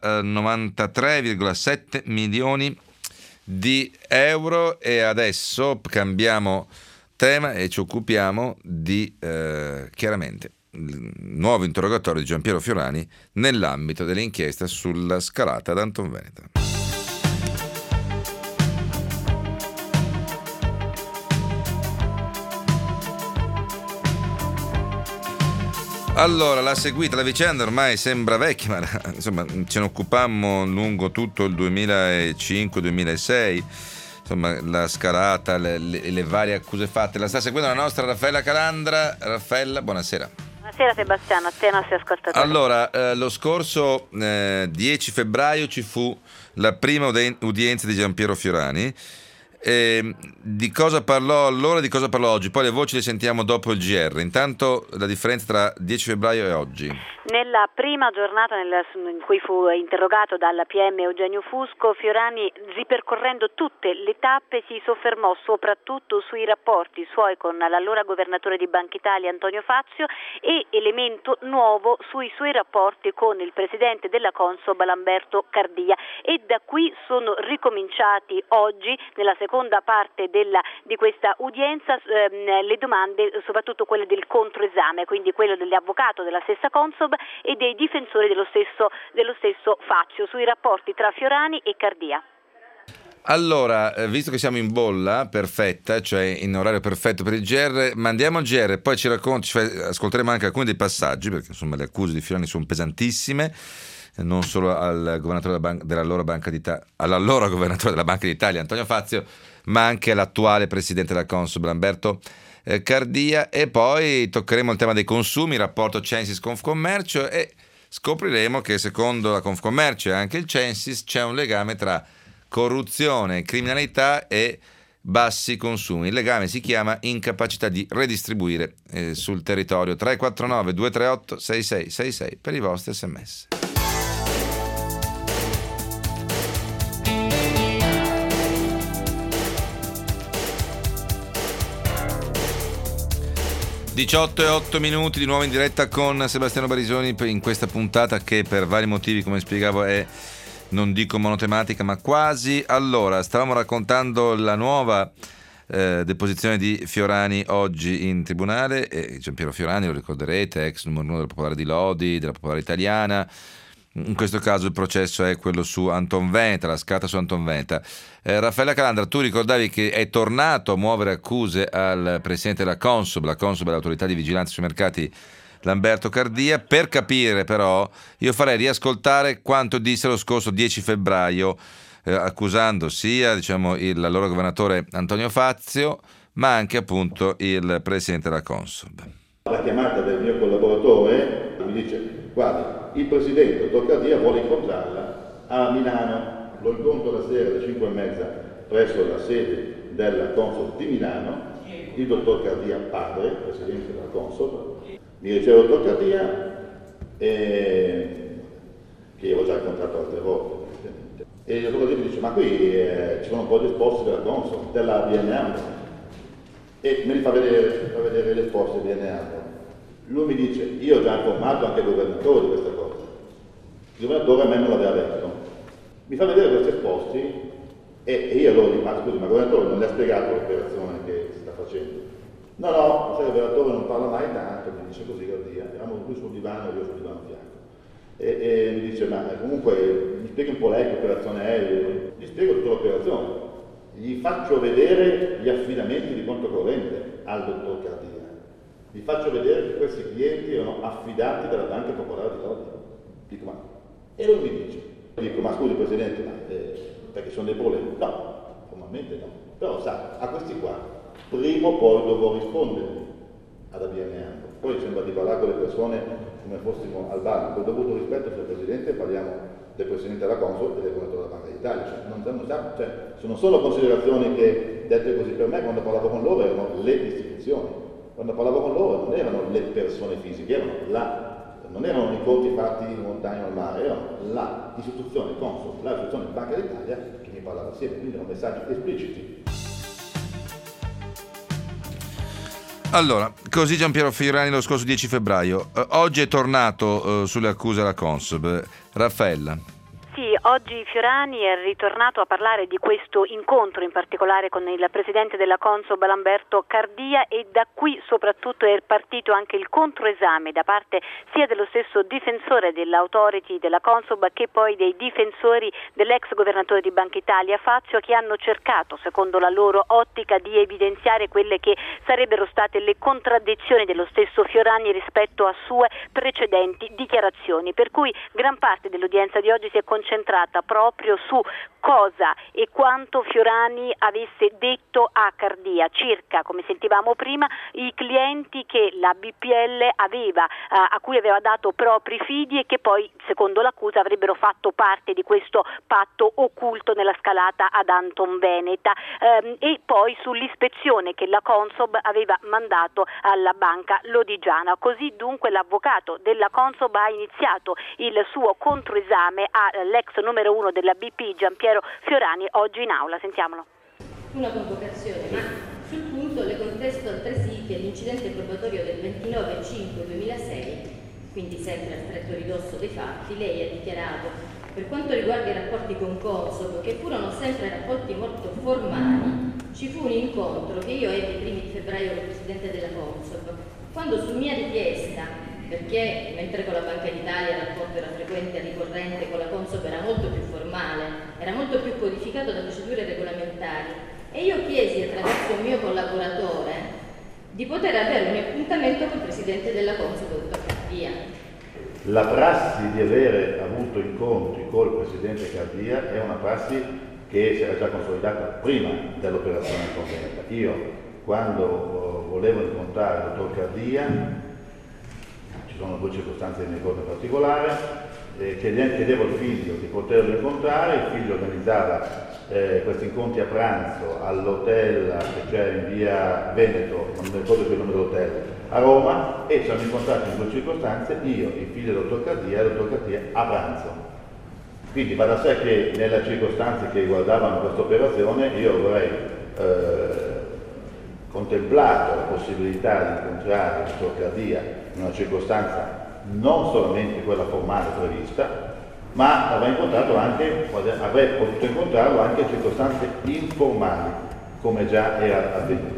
93,7 milioni di euro. E adesso cambiamo tema e ci occupiamo di chiaramente il nuovo interrogatorio di Gianpiero Fiorani nell'ambito dell'inchiesta sulla scalata ad Antonveneta. Allora, l'ha seguita la vicenda, ormai sembra vecchia, ma insomma ce ne occupammo lungo tutto il 2005-2006, insomma la scalata, le varie accuse fatte. La sta seguendo la nostra Raffaella Calandra. Raffaella, buonasera. Buonasera Sebastiano, a te e ai nostri ascoltatori. Allora, lo scorso 10 febbraio ci fu la prima udienza di Gianpiero Fiorani. Di cosa parlò allora, di cosa parlò oggi? Poi le voci le sentiamo dopo il GR. Intanto la differenza tra 10 febbraio e oggi. Nella prima giornata in cui fu interrogato dal PM Eugenio Fusco, Fiorani, ripercorrendo tutte le tappe, si soffermò soprattutto sui rapporti suoi con l'allora governatore di Banca Italia Antonio Fazio e, elemento nuovo, sui suoi rapporti con il presidente della Consob Lamberto Cardia. E da qui sono ricominciati oggi, nella seconda parte di questa udienza, le domande, soprattutto quelle del controesame, quindi quello dell'avvocato della stessa Consob e dei difensori dello stesso Fazio, sui rapporti tra Fiorani e Cardia. Allora, visto che siamo in bolla perfetta, cioè in orario perfetto per il GR, mandiamo il GR, poi ascolteremo anche alcuni dei passaggi, perché insomma le accuse di Fiorani sono pesantissime, non solo al governatore all'allora governatore della Banca d'Italia Antonio Fazio, ma anche all'attuale presidente della Consob Lamberto Cardia. E poi toccheremo il tema dei consumi, il rapporto Censis-Confcommercio, e scopriremo che secondo la Confcommercio e anche il Censis c'è un legame tra corruzione, criminalità e bassi consumi. Il legame si chiama incapacità di redistribuire sul territorio. 349 238 6666 per i vostri sms. e 8 minuti di nuovo in diretta con Sebastiano Barisoni in questa puntata che per vari motivi, come spiegavo, è, non dico monotematica, ma quasi. Allora, stavamo raccontando la nuova deposizione di Fiorani oggi in tribunale. Gianpiero Fiorani, lo ricorderete, ex numero 1 della Popolare di Lodi, della Popolare Italiana. In questo caso il processo è quello su Antonveneta, la scalata su Antonveneta. Raffaella Calandra, tu ricordavi che è tornato a muovere accuse al presidente della Consob. La Consob è l'autorità di vigilanza sui mercati Lamberto Cardia. Per capire però io farei riascoltare quanto disse lo scorso 10 febbraio accusando sia l'allora governatore Antonio Fazio ma anche appunto il presidente della Consob. La chiamata del mio collaboratore mi dice: guarda, il presidente, dottor Cardia, vuole incontrarla a Milano. Lo incontro la sera alle 5:30 presso la sede della Consob di Milano. Il dottor Cardia padre, presidente della Consob, mi riceve il dottor Cardia, che io ho già incontrato altre volte. E il dottor Cardia mi dice: ma qui ci sono un po' di esposti della Consob, della BNA. E me li fa vedere le esposte BNA. Lui mi dice: io ho già informato anche il governatore di questa cosa. Il governatore a me non l'aveva detto. Mi fa vedere questi esposti e io allora dico: ma scusi, ma il governatore non le ha spiegato l'operazione che si sta facendo? No, sai, il governatore non parla mai tanto, mi dice così Cardia. Eravamo lui sul divano e io sul divano a fianco. E mi dice: ma comunque mi spieghi un po' lei che operazione è? Gli spiego tutta l'operazione. Gli faccio vedere gli affidamenti di conto corrente al dottor Cardia. Gli faccio vedere che questi clienti erano affidati dalla Banca Popolare di Lodi. Dico: ma... E lui mi dice, dico: ma scusi Presidente, perché sono dei problemi? No, formalmente no. Però sa, a questi qua, prima o poi dovrò rispondere ad ABN. Poi sembra di parlare con le persone come fossimo al bar. Con dovuto rispetto, signor Presidente, parliamo del Presidente della Consob e del Governatore della Banca d'Italia. Non sono considerazioni che, dette così per me, quando parlavo con loro erano le istituzioni. Quando parlavo con loro non erano le persone fisiche, non erano i conti fatti in montagna o al mare, erano l'istituzione Consob, l'istituzione Banca d'Italia che mi parlava assieme, quindi erano messaggi espliciti. Allora, così Giampiero Fiorani lo scorso 10 febbraio. Oggi è tornato sulle accuse alla Consob. Raffaella. Sì, oggi Fiorani è ritornato a parlare di questo incontro, in particolare con il presidente della Consob Lamberto Cardia, e da qui soprattutto è partito anche il controesame da parte sia dello stesso difensore dell'autority della Consob che poi dei difensori dell'ex governatore di Banca Italia Fazio, che hanno cercato, secondo la loro ottica, di evidenziare quelle che sarebbero state le contraddizioni dello stesso Fiorani rispetto a sue precedenti dichiarazioni, per cui gran parte dell'udienza di oggi si è concentrata proprio su cosa e quanto Fiorani avesse detto a Cardia circa, come sentivamo prima, i clienti che la BPL aveva, a cui aveva dato propri fidi e che poi, secondo l'accusa, avrebbero fatto parte di questo patto occulto nella scalata ad Anton Veneta, e poi sull'ispezione che la Consob aveva mandato alla banca lodigiana. Così dunque l'avvocato della Consob ha iniziato il suo controesame all'ex numero 1 della BP Giampiero Fiorani oggi in aula. Sentiamolo. Una convocazione, ma sul punto le contesto altresì che l'incidente probatorio del 29/5/2006, quindi sempre a stretto ridosso dei fatti, lei ha dichiarato: per quanto riguarda i rapporti con Consob, che furono sempre rapporti molto formali, ci fu un incontro che io ebbi i primi di febbraio con il presidente della Consob, quando su mia richiesta, perché mentre con la Banca d'Italia il rapporto era frequente e ricorrente, con la Consob era molto più formale, era molto più codificato da procedure regolamentari, e io chiesi attraverso un mio collaboratore di poter avere un appuntamento col presidente della Consob, dottor Cardia. La prassi di avere avuto incontri col presidente Cardia è una prassi che si era già consolidata prima dell'operazione concreta. Io, quando volevo incontrare il dottor Cardia, ci sono due circostanze che mi ricordo in particolare, chiedevo al figlio di poterlo incontrare, il figlio organizzava questi incontri a pranzo all'hotel che c'è in via Veneto, non mi ricordo più il nome dell'hotel, a Roma, e ci hanno incontrato in due circostanze, io, il figlio del dottor Cardia e il dottor Cardia a pranzo. Quindi va da sé che nelle circostanze che riguardavano questa operazione io avrei contemplato la possibilità di incontrare il dottor Cardia in una circostanza non solamente quella formale prevista, ma avrei potuto incontrarlo anche in circostanze informali, come già era avvenuto.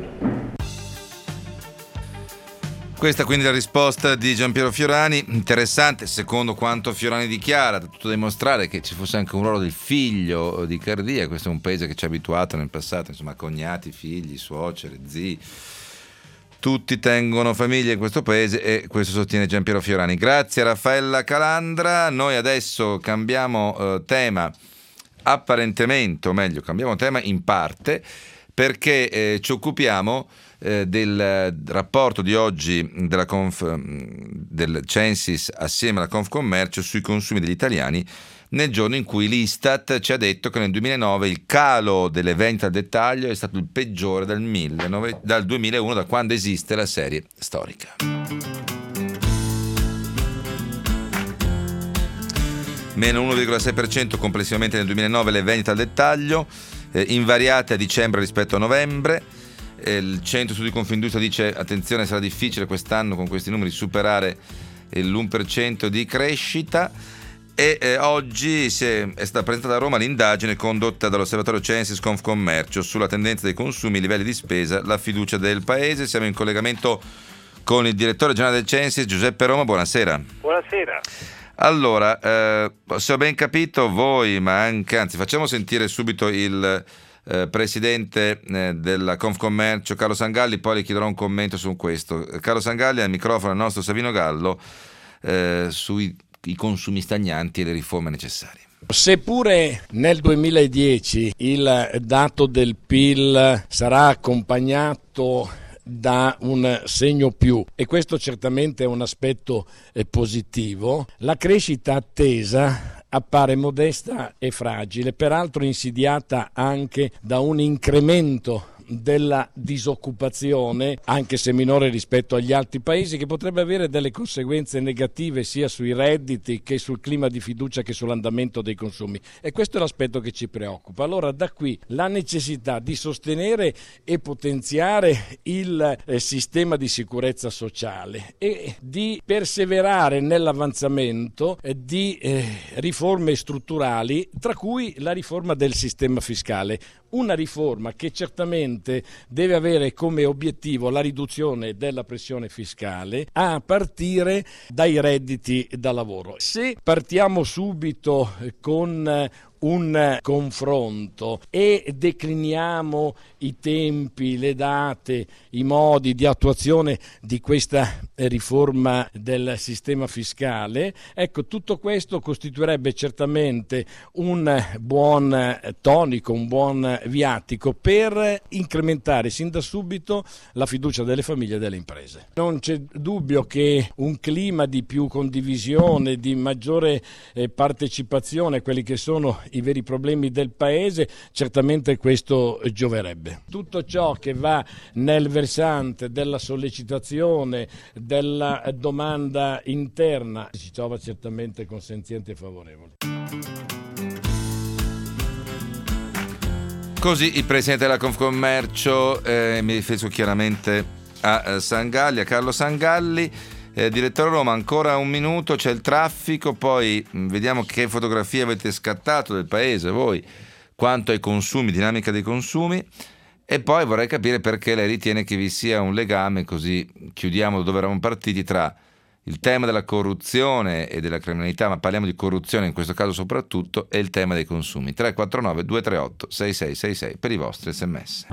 Questa quindi la risposta di Giampiero Fiorani, interessante secondo quanto Fiorani dichiara, da tutto dimostrare che ci fosse anche un ruolo del figlio di Cardia. Questo è un paese che ci ha abituato nel passato, insomma, cognati, figli, suocere, zii. tutti tengono famiglia in questo paese, e questo sostiene Giampiero Fiorani. Grazie a Raffaella Calandra. Noi adesso cambiamo tema apparentemente, o meglio cambiamo tema in parte, perché ci occupiamo del rapporto di oggi del Censis assieme alla Confcommercio sui consumi degli italiani, nel giorno in cui l'Istat ci ha detto che nel 2009 il calo delle vendite al dettaglio è stato il peggiore dal 2001, da quando esiste la serie storica. Meno 1,6% complessivamente nel 2009 le vendite al dettaglio, invariate a dicembre rispetto a novembre. Il centro studi Confindustria dice: attenzione, sarà difficile quest'anno con questi numeri superare l'1% di crescita. E oggi è stata presentata a Roma l'indagine condotta dall'osservatorio Censis Confcommercio sulla tendenza dei consumi, i livelli di spesa, la fiducia del paese. Siamo in collegamento con il direttore generale del Censis, Giuseppe Roma. Buonasera. Buonasera. Allora, se ho ben capito voi, ma anzi facciamo sentire subito il presidente della Confcommercio, Carlo Sangalli, poi le chiederò un commento su questo. Carlo Sangalli, al microfono al nostro Savino Gallo, sui consumi stagnanti e le riforme necessarie. Seppure nel 2010 il dato del PIL sarà accompagnato da un segno più, e questo certamente è un aspetto positivo, la crescita attesa appare modesta e fragile, peraltro insidiata anche da un incremento della disoccupazione, anche se minore rispetto agli altri paesi, che potrebbe avere delle conseguenze negative sia sui redditi che sul clima di fiducia che sull'andamento dei consumi, e questo è l'aspetto che ci preoccupa. Allora da qui la necessità di sostenere e potenziare il sistema di sicurezza sociale e di perseverare nell'avanzamento di riforme strutturali, tra cui la riforma del sistema fiscale. Una riforma che certamente deve avere come obiettivo la riduzione della pressione fiscale a partire dai redditi da lavoro. Se partiamo subito con un confronto e decliniamo i tempi, le date, i modi di attuazione di questa riforma del sistema fiscale, ecco, tutto questo costituirebbe certamente un buon tonico, un buon viatico per incrementare sin da subito la fiducia delle famiglie e delle imprese. Non c'è dubbio che un clima di più condivisione, di maggiore partecipazione a quelli che sono i veri problemi del paese, certamente questo gioverebbe. Tutto ciò che va nel versante della sollecitazione, della domanda interna, si trova certamente consenzienti e favorevoli. Così il presidente della Confcommercio, mi riferisco chiaramente a Sangalli, a Carlo Sangalli. Direttore Roma, ancora un minuto, c'è il traffico, poi vediamo che fotografia avete scattato del paese voi, quanto ai consumi, dinamica dei consumi, e poi vorrei capire perché lei ritiene che vi sia un legame, così chiudiamo dove eravamo partiti, tra il tema della corruzione e della criminalità, ma parliamo di corruzione in questo caso soprattutto, e il tema dei consumi. 349 238 6666 per i vostri sms.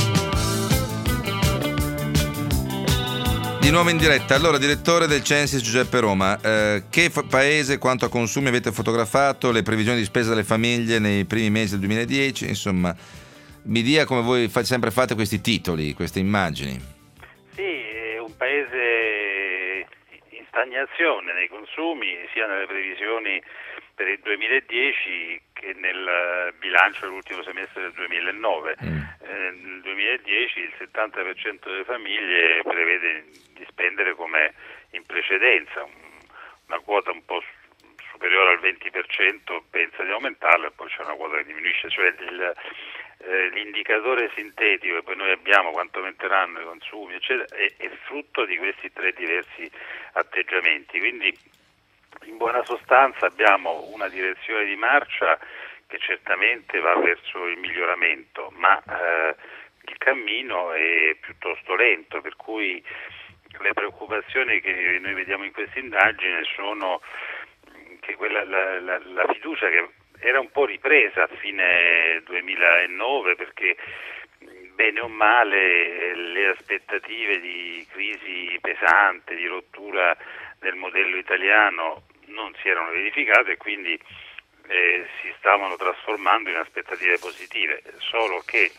Di nuovo in diretta. Allora, direttore del Censis Giuseppe Roma, che paese, quanto a consumi avete fotografato, le previsioni di spesa delle famiglie nei primi mesi del 2010, insomma, mi dia come voi sempre fate questi titoli, queste immagini. Sì, è un paese in stagnazione nei consumi, sia nelle previsioni per il 2010 che nel bilancio dell'ultimo semestre del 2009. Nel 2010 il 70% delle famiglie prevede di spendere come in precedenza, una quota un po' superiore al 20% pensa di aumentarla, e poi c'è una quota che diminuisce, cioè l'indicatore sintetico che poi noi abbiamo, quanto aumenteranno i consumi, eccetera, è frutto di questi tre diversi atteggiamenti. Quindi in buona sostanza abbiamo una direzione di marcia che certamente va verso il miglioramento, ma il cammino è piuttosto lento, per cui le preoccupazioni che noi vediamo in questa indagine sono che la fiducia che era un po' ripresa a fine 2009, perché bene o male le aspettative di crisi pesante, di rottura del modello italiano non si erano verificate e quindi si stavano trasformando in aspettative positive, solo che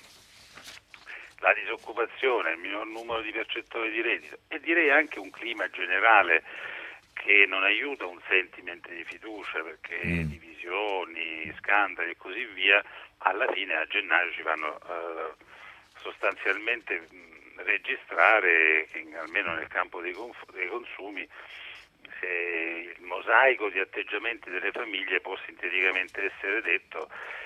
la disoccupazione, il minor numero di percettori di reddito e direi anche un clima generale che non aiuta un sentiment di fiducia, perché divisioni, scandali e così via, alla fine a gennaio ci vanno sostanzialmente registrare che almeno nel campo dei consumi il mosaico di atteggiamenti delle famiglie può sinteticamente essere detto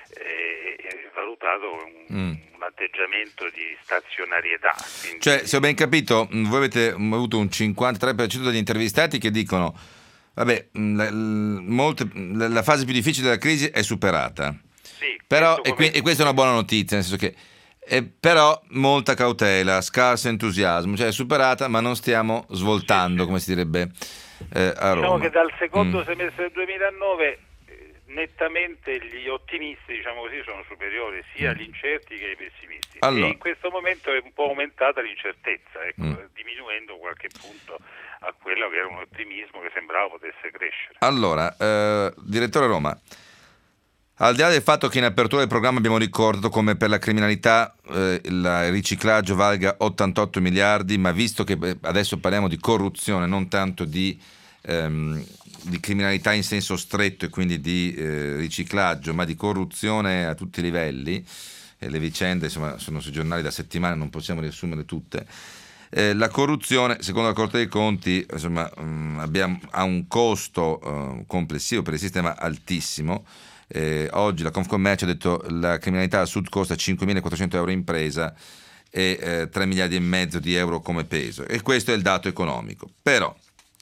valutato un atteggiamento di stazionarietà. Quindi... Cioè, se ho ben capito, voi avete avuto un 53% degli intervistati che dicono vabbè, la fase più difficile della crisi è superata. Sì, però, e questa è una buona notizia, nel senso che però molta cautela, scarso entusiasmo, cioè è superata ma non stiamo svoltando, come si direbbe a Roma. Diciamo che dal secondo semestre del 2009 nettamente gli ottimisti, diciamo così, sono superiori sia agli incerti che ai pessimisti. Allora. E in questo momento è un po' aumentata l'incertezza, diminuendo qualche punto a quello che era un ottimismo che sembrava potesse crescere. Allora, direttore Roma, al di là del fatto che in apertura del programma abbiamo ricordato come per la criminalità il riciclaggio valga 88 miliardi, ma visto che adesso parliamo di corruzione, non tanto di criminalità in senso stretto e quindi di riciclaggio, ma di corruzione a tutti i livelli, le vicende insomma sono sui giornali da settimane, non possiamo riassumere tutte. La corruzione, secondo la Corte dei Conti, insomma, ha un costo complessivo per il sistema altissimo. Oggi la Confcommercio ha detto che la criminalità al sud costa 5.400 euro impresa e 3 miliardi e mezzo di euro come peso, e questo è il dato economico. Però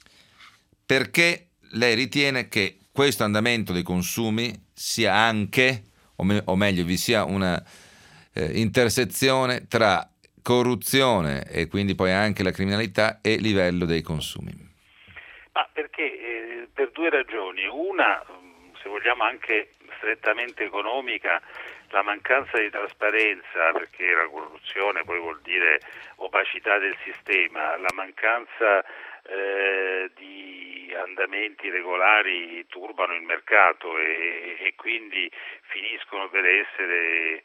perché lei ritiene che questo andamento dei consumi sia anche, o meglio vi sia una intersezione tra corruzione e quindi poi anche la criminalità e livello dei consumi? Ma perché per due ragioni. Una, se vogliamo anche strettamente economica, la mancanza di trasparenza, perché la corruzione poi vuol dire opacità del sistema, la mancanza di andamenti regolari turbano il mercato e quindi finiscono per essere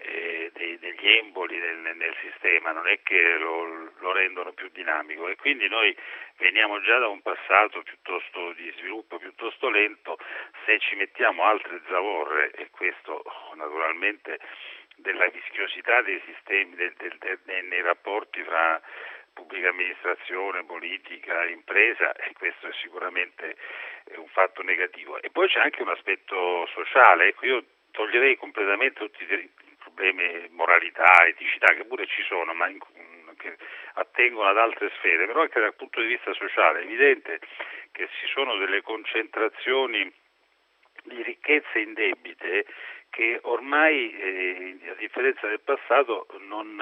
degli emboli nel sistema, non è che lo rendono più dinamico, e quindi noi veniamo già da un passato piuttosto di sviluppo piuttosto lento. Se ci mettiamo altre zavorre, e questo naturalmente della vischiosità dei sistemi nei rapporti fra pubblica amministrazione, politica, impresa, e questo è sicuramente un fatto negativo. E poi c'è anche un aspetto sociale. Ecco, io toglierei completamente tutti i problemi moralità, eticità, che pure ci sono, ma che attengono ad altre sfere, però anche dal punto di vista sociale è evidente che ci sono delle concentrazioni di ricchezze indebite che ormai, a differenza del passato, non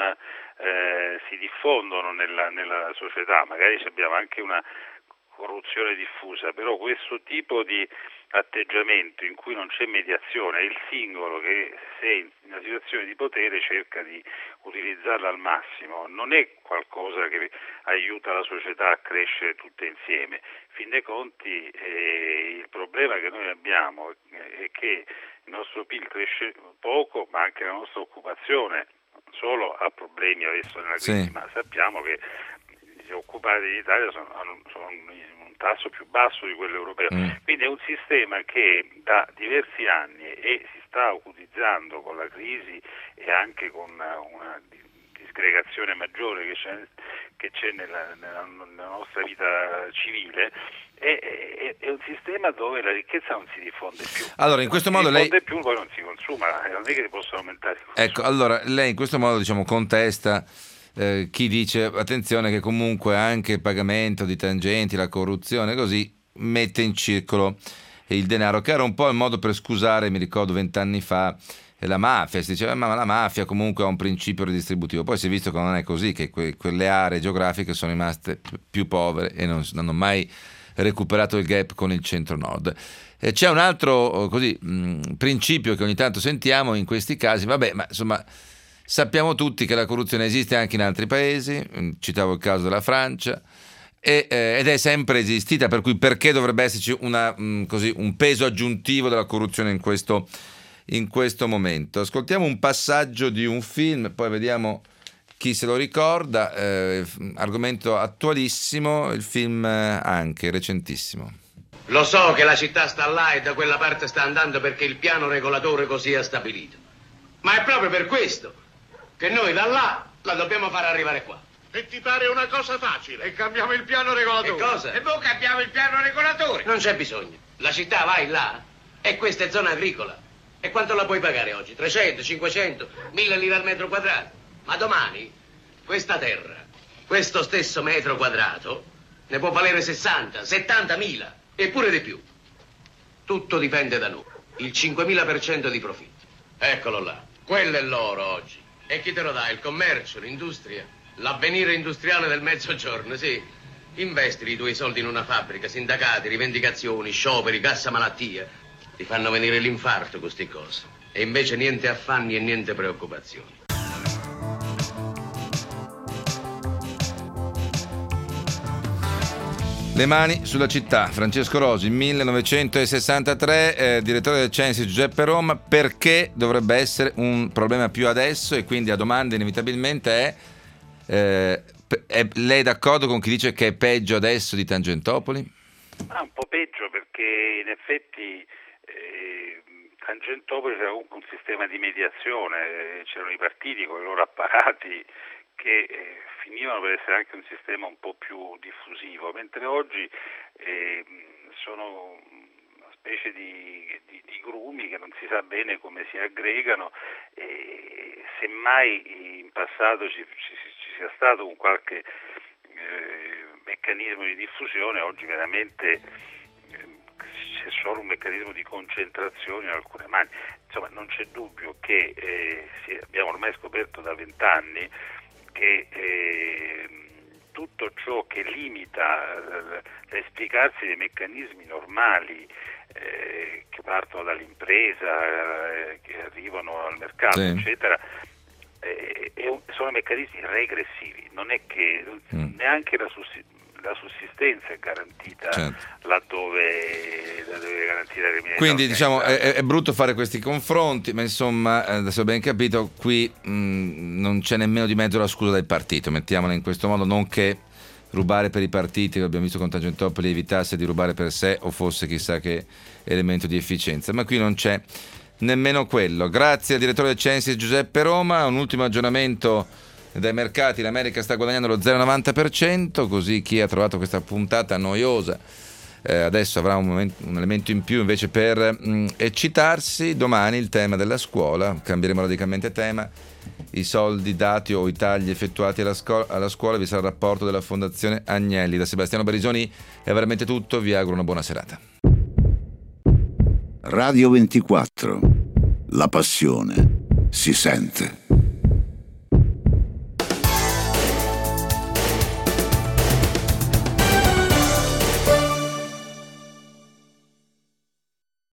si diffondono nella società. Magari abbiamo anche una corruzione diffusa, però questo tipo di atteggiamento in cui non c'è mediazione, è il singolo che, se in una situazione di potere, cerca di utilizzarla al massimo, non è qualcosa che aiuta la società a crescere tutte insieme. In fin dei conti il problema che noi abbiamo è che il nostro PIL cresce poco, ma anche la nostra occupazione solo ha problemi adesso nella crisi, ma sappiamo che gli occupati in Italia sono un tasso più basso di quello europeo, quindi è un sistema che da diversi anni e si sta acutizzando con la crisi e anche con una disgregazione maggiore che c'è nella nostra vita civile. È un sistema dove la ricchezza non si diffonde più. Allora, in questo modo lei più, poi non si consuma, non è che possono aumentare i consumi. Ecco, allora lei in questo modo, diciamo, contesta chi dice attenzione che comunque anche il pagamento di tangenti, la corruzione così mette in circolo il denaro, che era un po' il modo per scusare, mi ricordo 20 anni fa, la mafia. Si diceva ma la mafia comunque ha un principio redistributivo, poi si è visto che non è così, che quelle aree geografiche sono rimaste più povere e non hanno mai recuperato il gap con il centro-nord. C'è un altro principio che ogni tanto sentiamo in questi casi, vabbè, ma insomma, sappiamo tutti che la corruzione esiste anche in altri paesi, citavo il caso della Francia, ed è sempre esistita, per cui perché dovrebbe esserci un peso aggiuntivo della corruzione in questo momento? Ascoltiamo un passaggio di un film, poi vediamo chi se lo ricorda, argomento attualissimo, il film anche recentissimo. Lo so che la città sta là e da quella parte sta andando perché il piano regolatore così ha stabilito. Ma è proprio per questo che noi da là la dobbiamo far arrivare qua. E ti pare una cosa facile? E cambiamo il piano regolatore. Che cosa? E poi cambiamo il piano regolatore. Non c'è bisogno. La città vai là e questa è zona agricola. E quanto la puoi pagare oggi? 300, 500, 1000 lire al metro quadrato. Ma domani questa terra, questo stesso metro quadrato, ne può valere 60, 70.000 e pure di più. Tutto dipende da noi. Il 5.000% di profitto. Eccolo là. Quello è l'oro oggi. E chi te lo dà? Il commercio, l'industria? L'avvenire industriale del mezzogiorno, sì. Investili i tuoi soldi in una fabbrica, sindacati, rivendicazioni, scioperi, cassa malattia. Ti fanno venire l'infarto queste cose. E invece niente affanni e niente preoccupazioni. Le mani sulla città. Francesco Rosi, 1963, direttore del Censis Giuseppe Roma. Perché dovrebbe essere un problema più adesso? E quindi la domanda inevitabilmente è lei d'accordo con chi dice che è peggio adesso di Tangentopoli? Un po' peggio, perché in effetti Tangentopoli era comunque un sistema di mediazione, c'erano i partiti con i loro apparati che finivano per essere anche un sistema un po' più diffusivo, mentre oggi sono una specie di grumi che non si sa bene come si aggregano, e semmai in passato ci sia stato un qualche meccanismo di diffusione, oggi veramente c'è solo un meccanismo di concentrazione in alcune mani. Insomma, non c'è dubbio che abbiamo ormai scoperto da 20 anni che tutto ciò che limita l'esplicarsi dei meccanismi normali che partono dall'impresa, che arrivano al mercato, sì, eccetera, sono meccanismi regressivi. Non è che neanche la sussistenza è garantita, certo, laddove è garantita la criminalità. Quindi diciamo è brutto fare questi confronti, ma insomma, adesso ho ben capito, qui non c'è nemmeno di mezzo la scusa del partito, mettiamola in questo modo, non che rubare per i partiti, che abbiamo visto con Tangentopoli, evitasse di rubare per sé o fosse chissà che elemento di efficienza, ma qui non c'è nemmeno quello. Grazie al direttore del Censis Giuseppe Roma. Un ultimo aggiornamento dai mercati: l'America sta guadagnando lo 0,90%, così chi ha trovato questa puntata noiosa adesso avrà un elemento in più invece per eccitarsi. Domani il tema della scuola, cambieremo radicalmente tema, i soldi dati o i tagli effettuati alla scuola. Vi sarà il rapporto della Fondazione Agnelli. Da Sebastiano Barisoni è veramente tutto, vi auguro una buona serata. Radio 24, la passione si sente.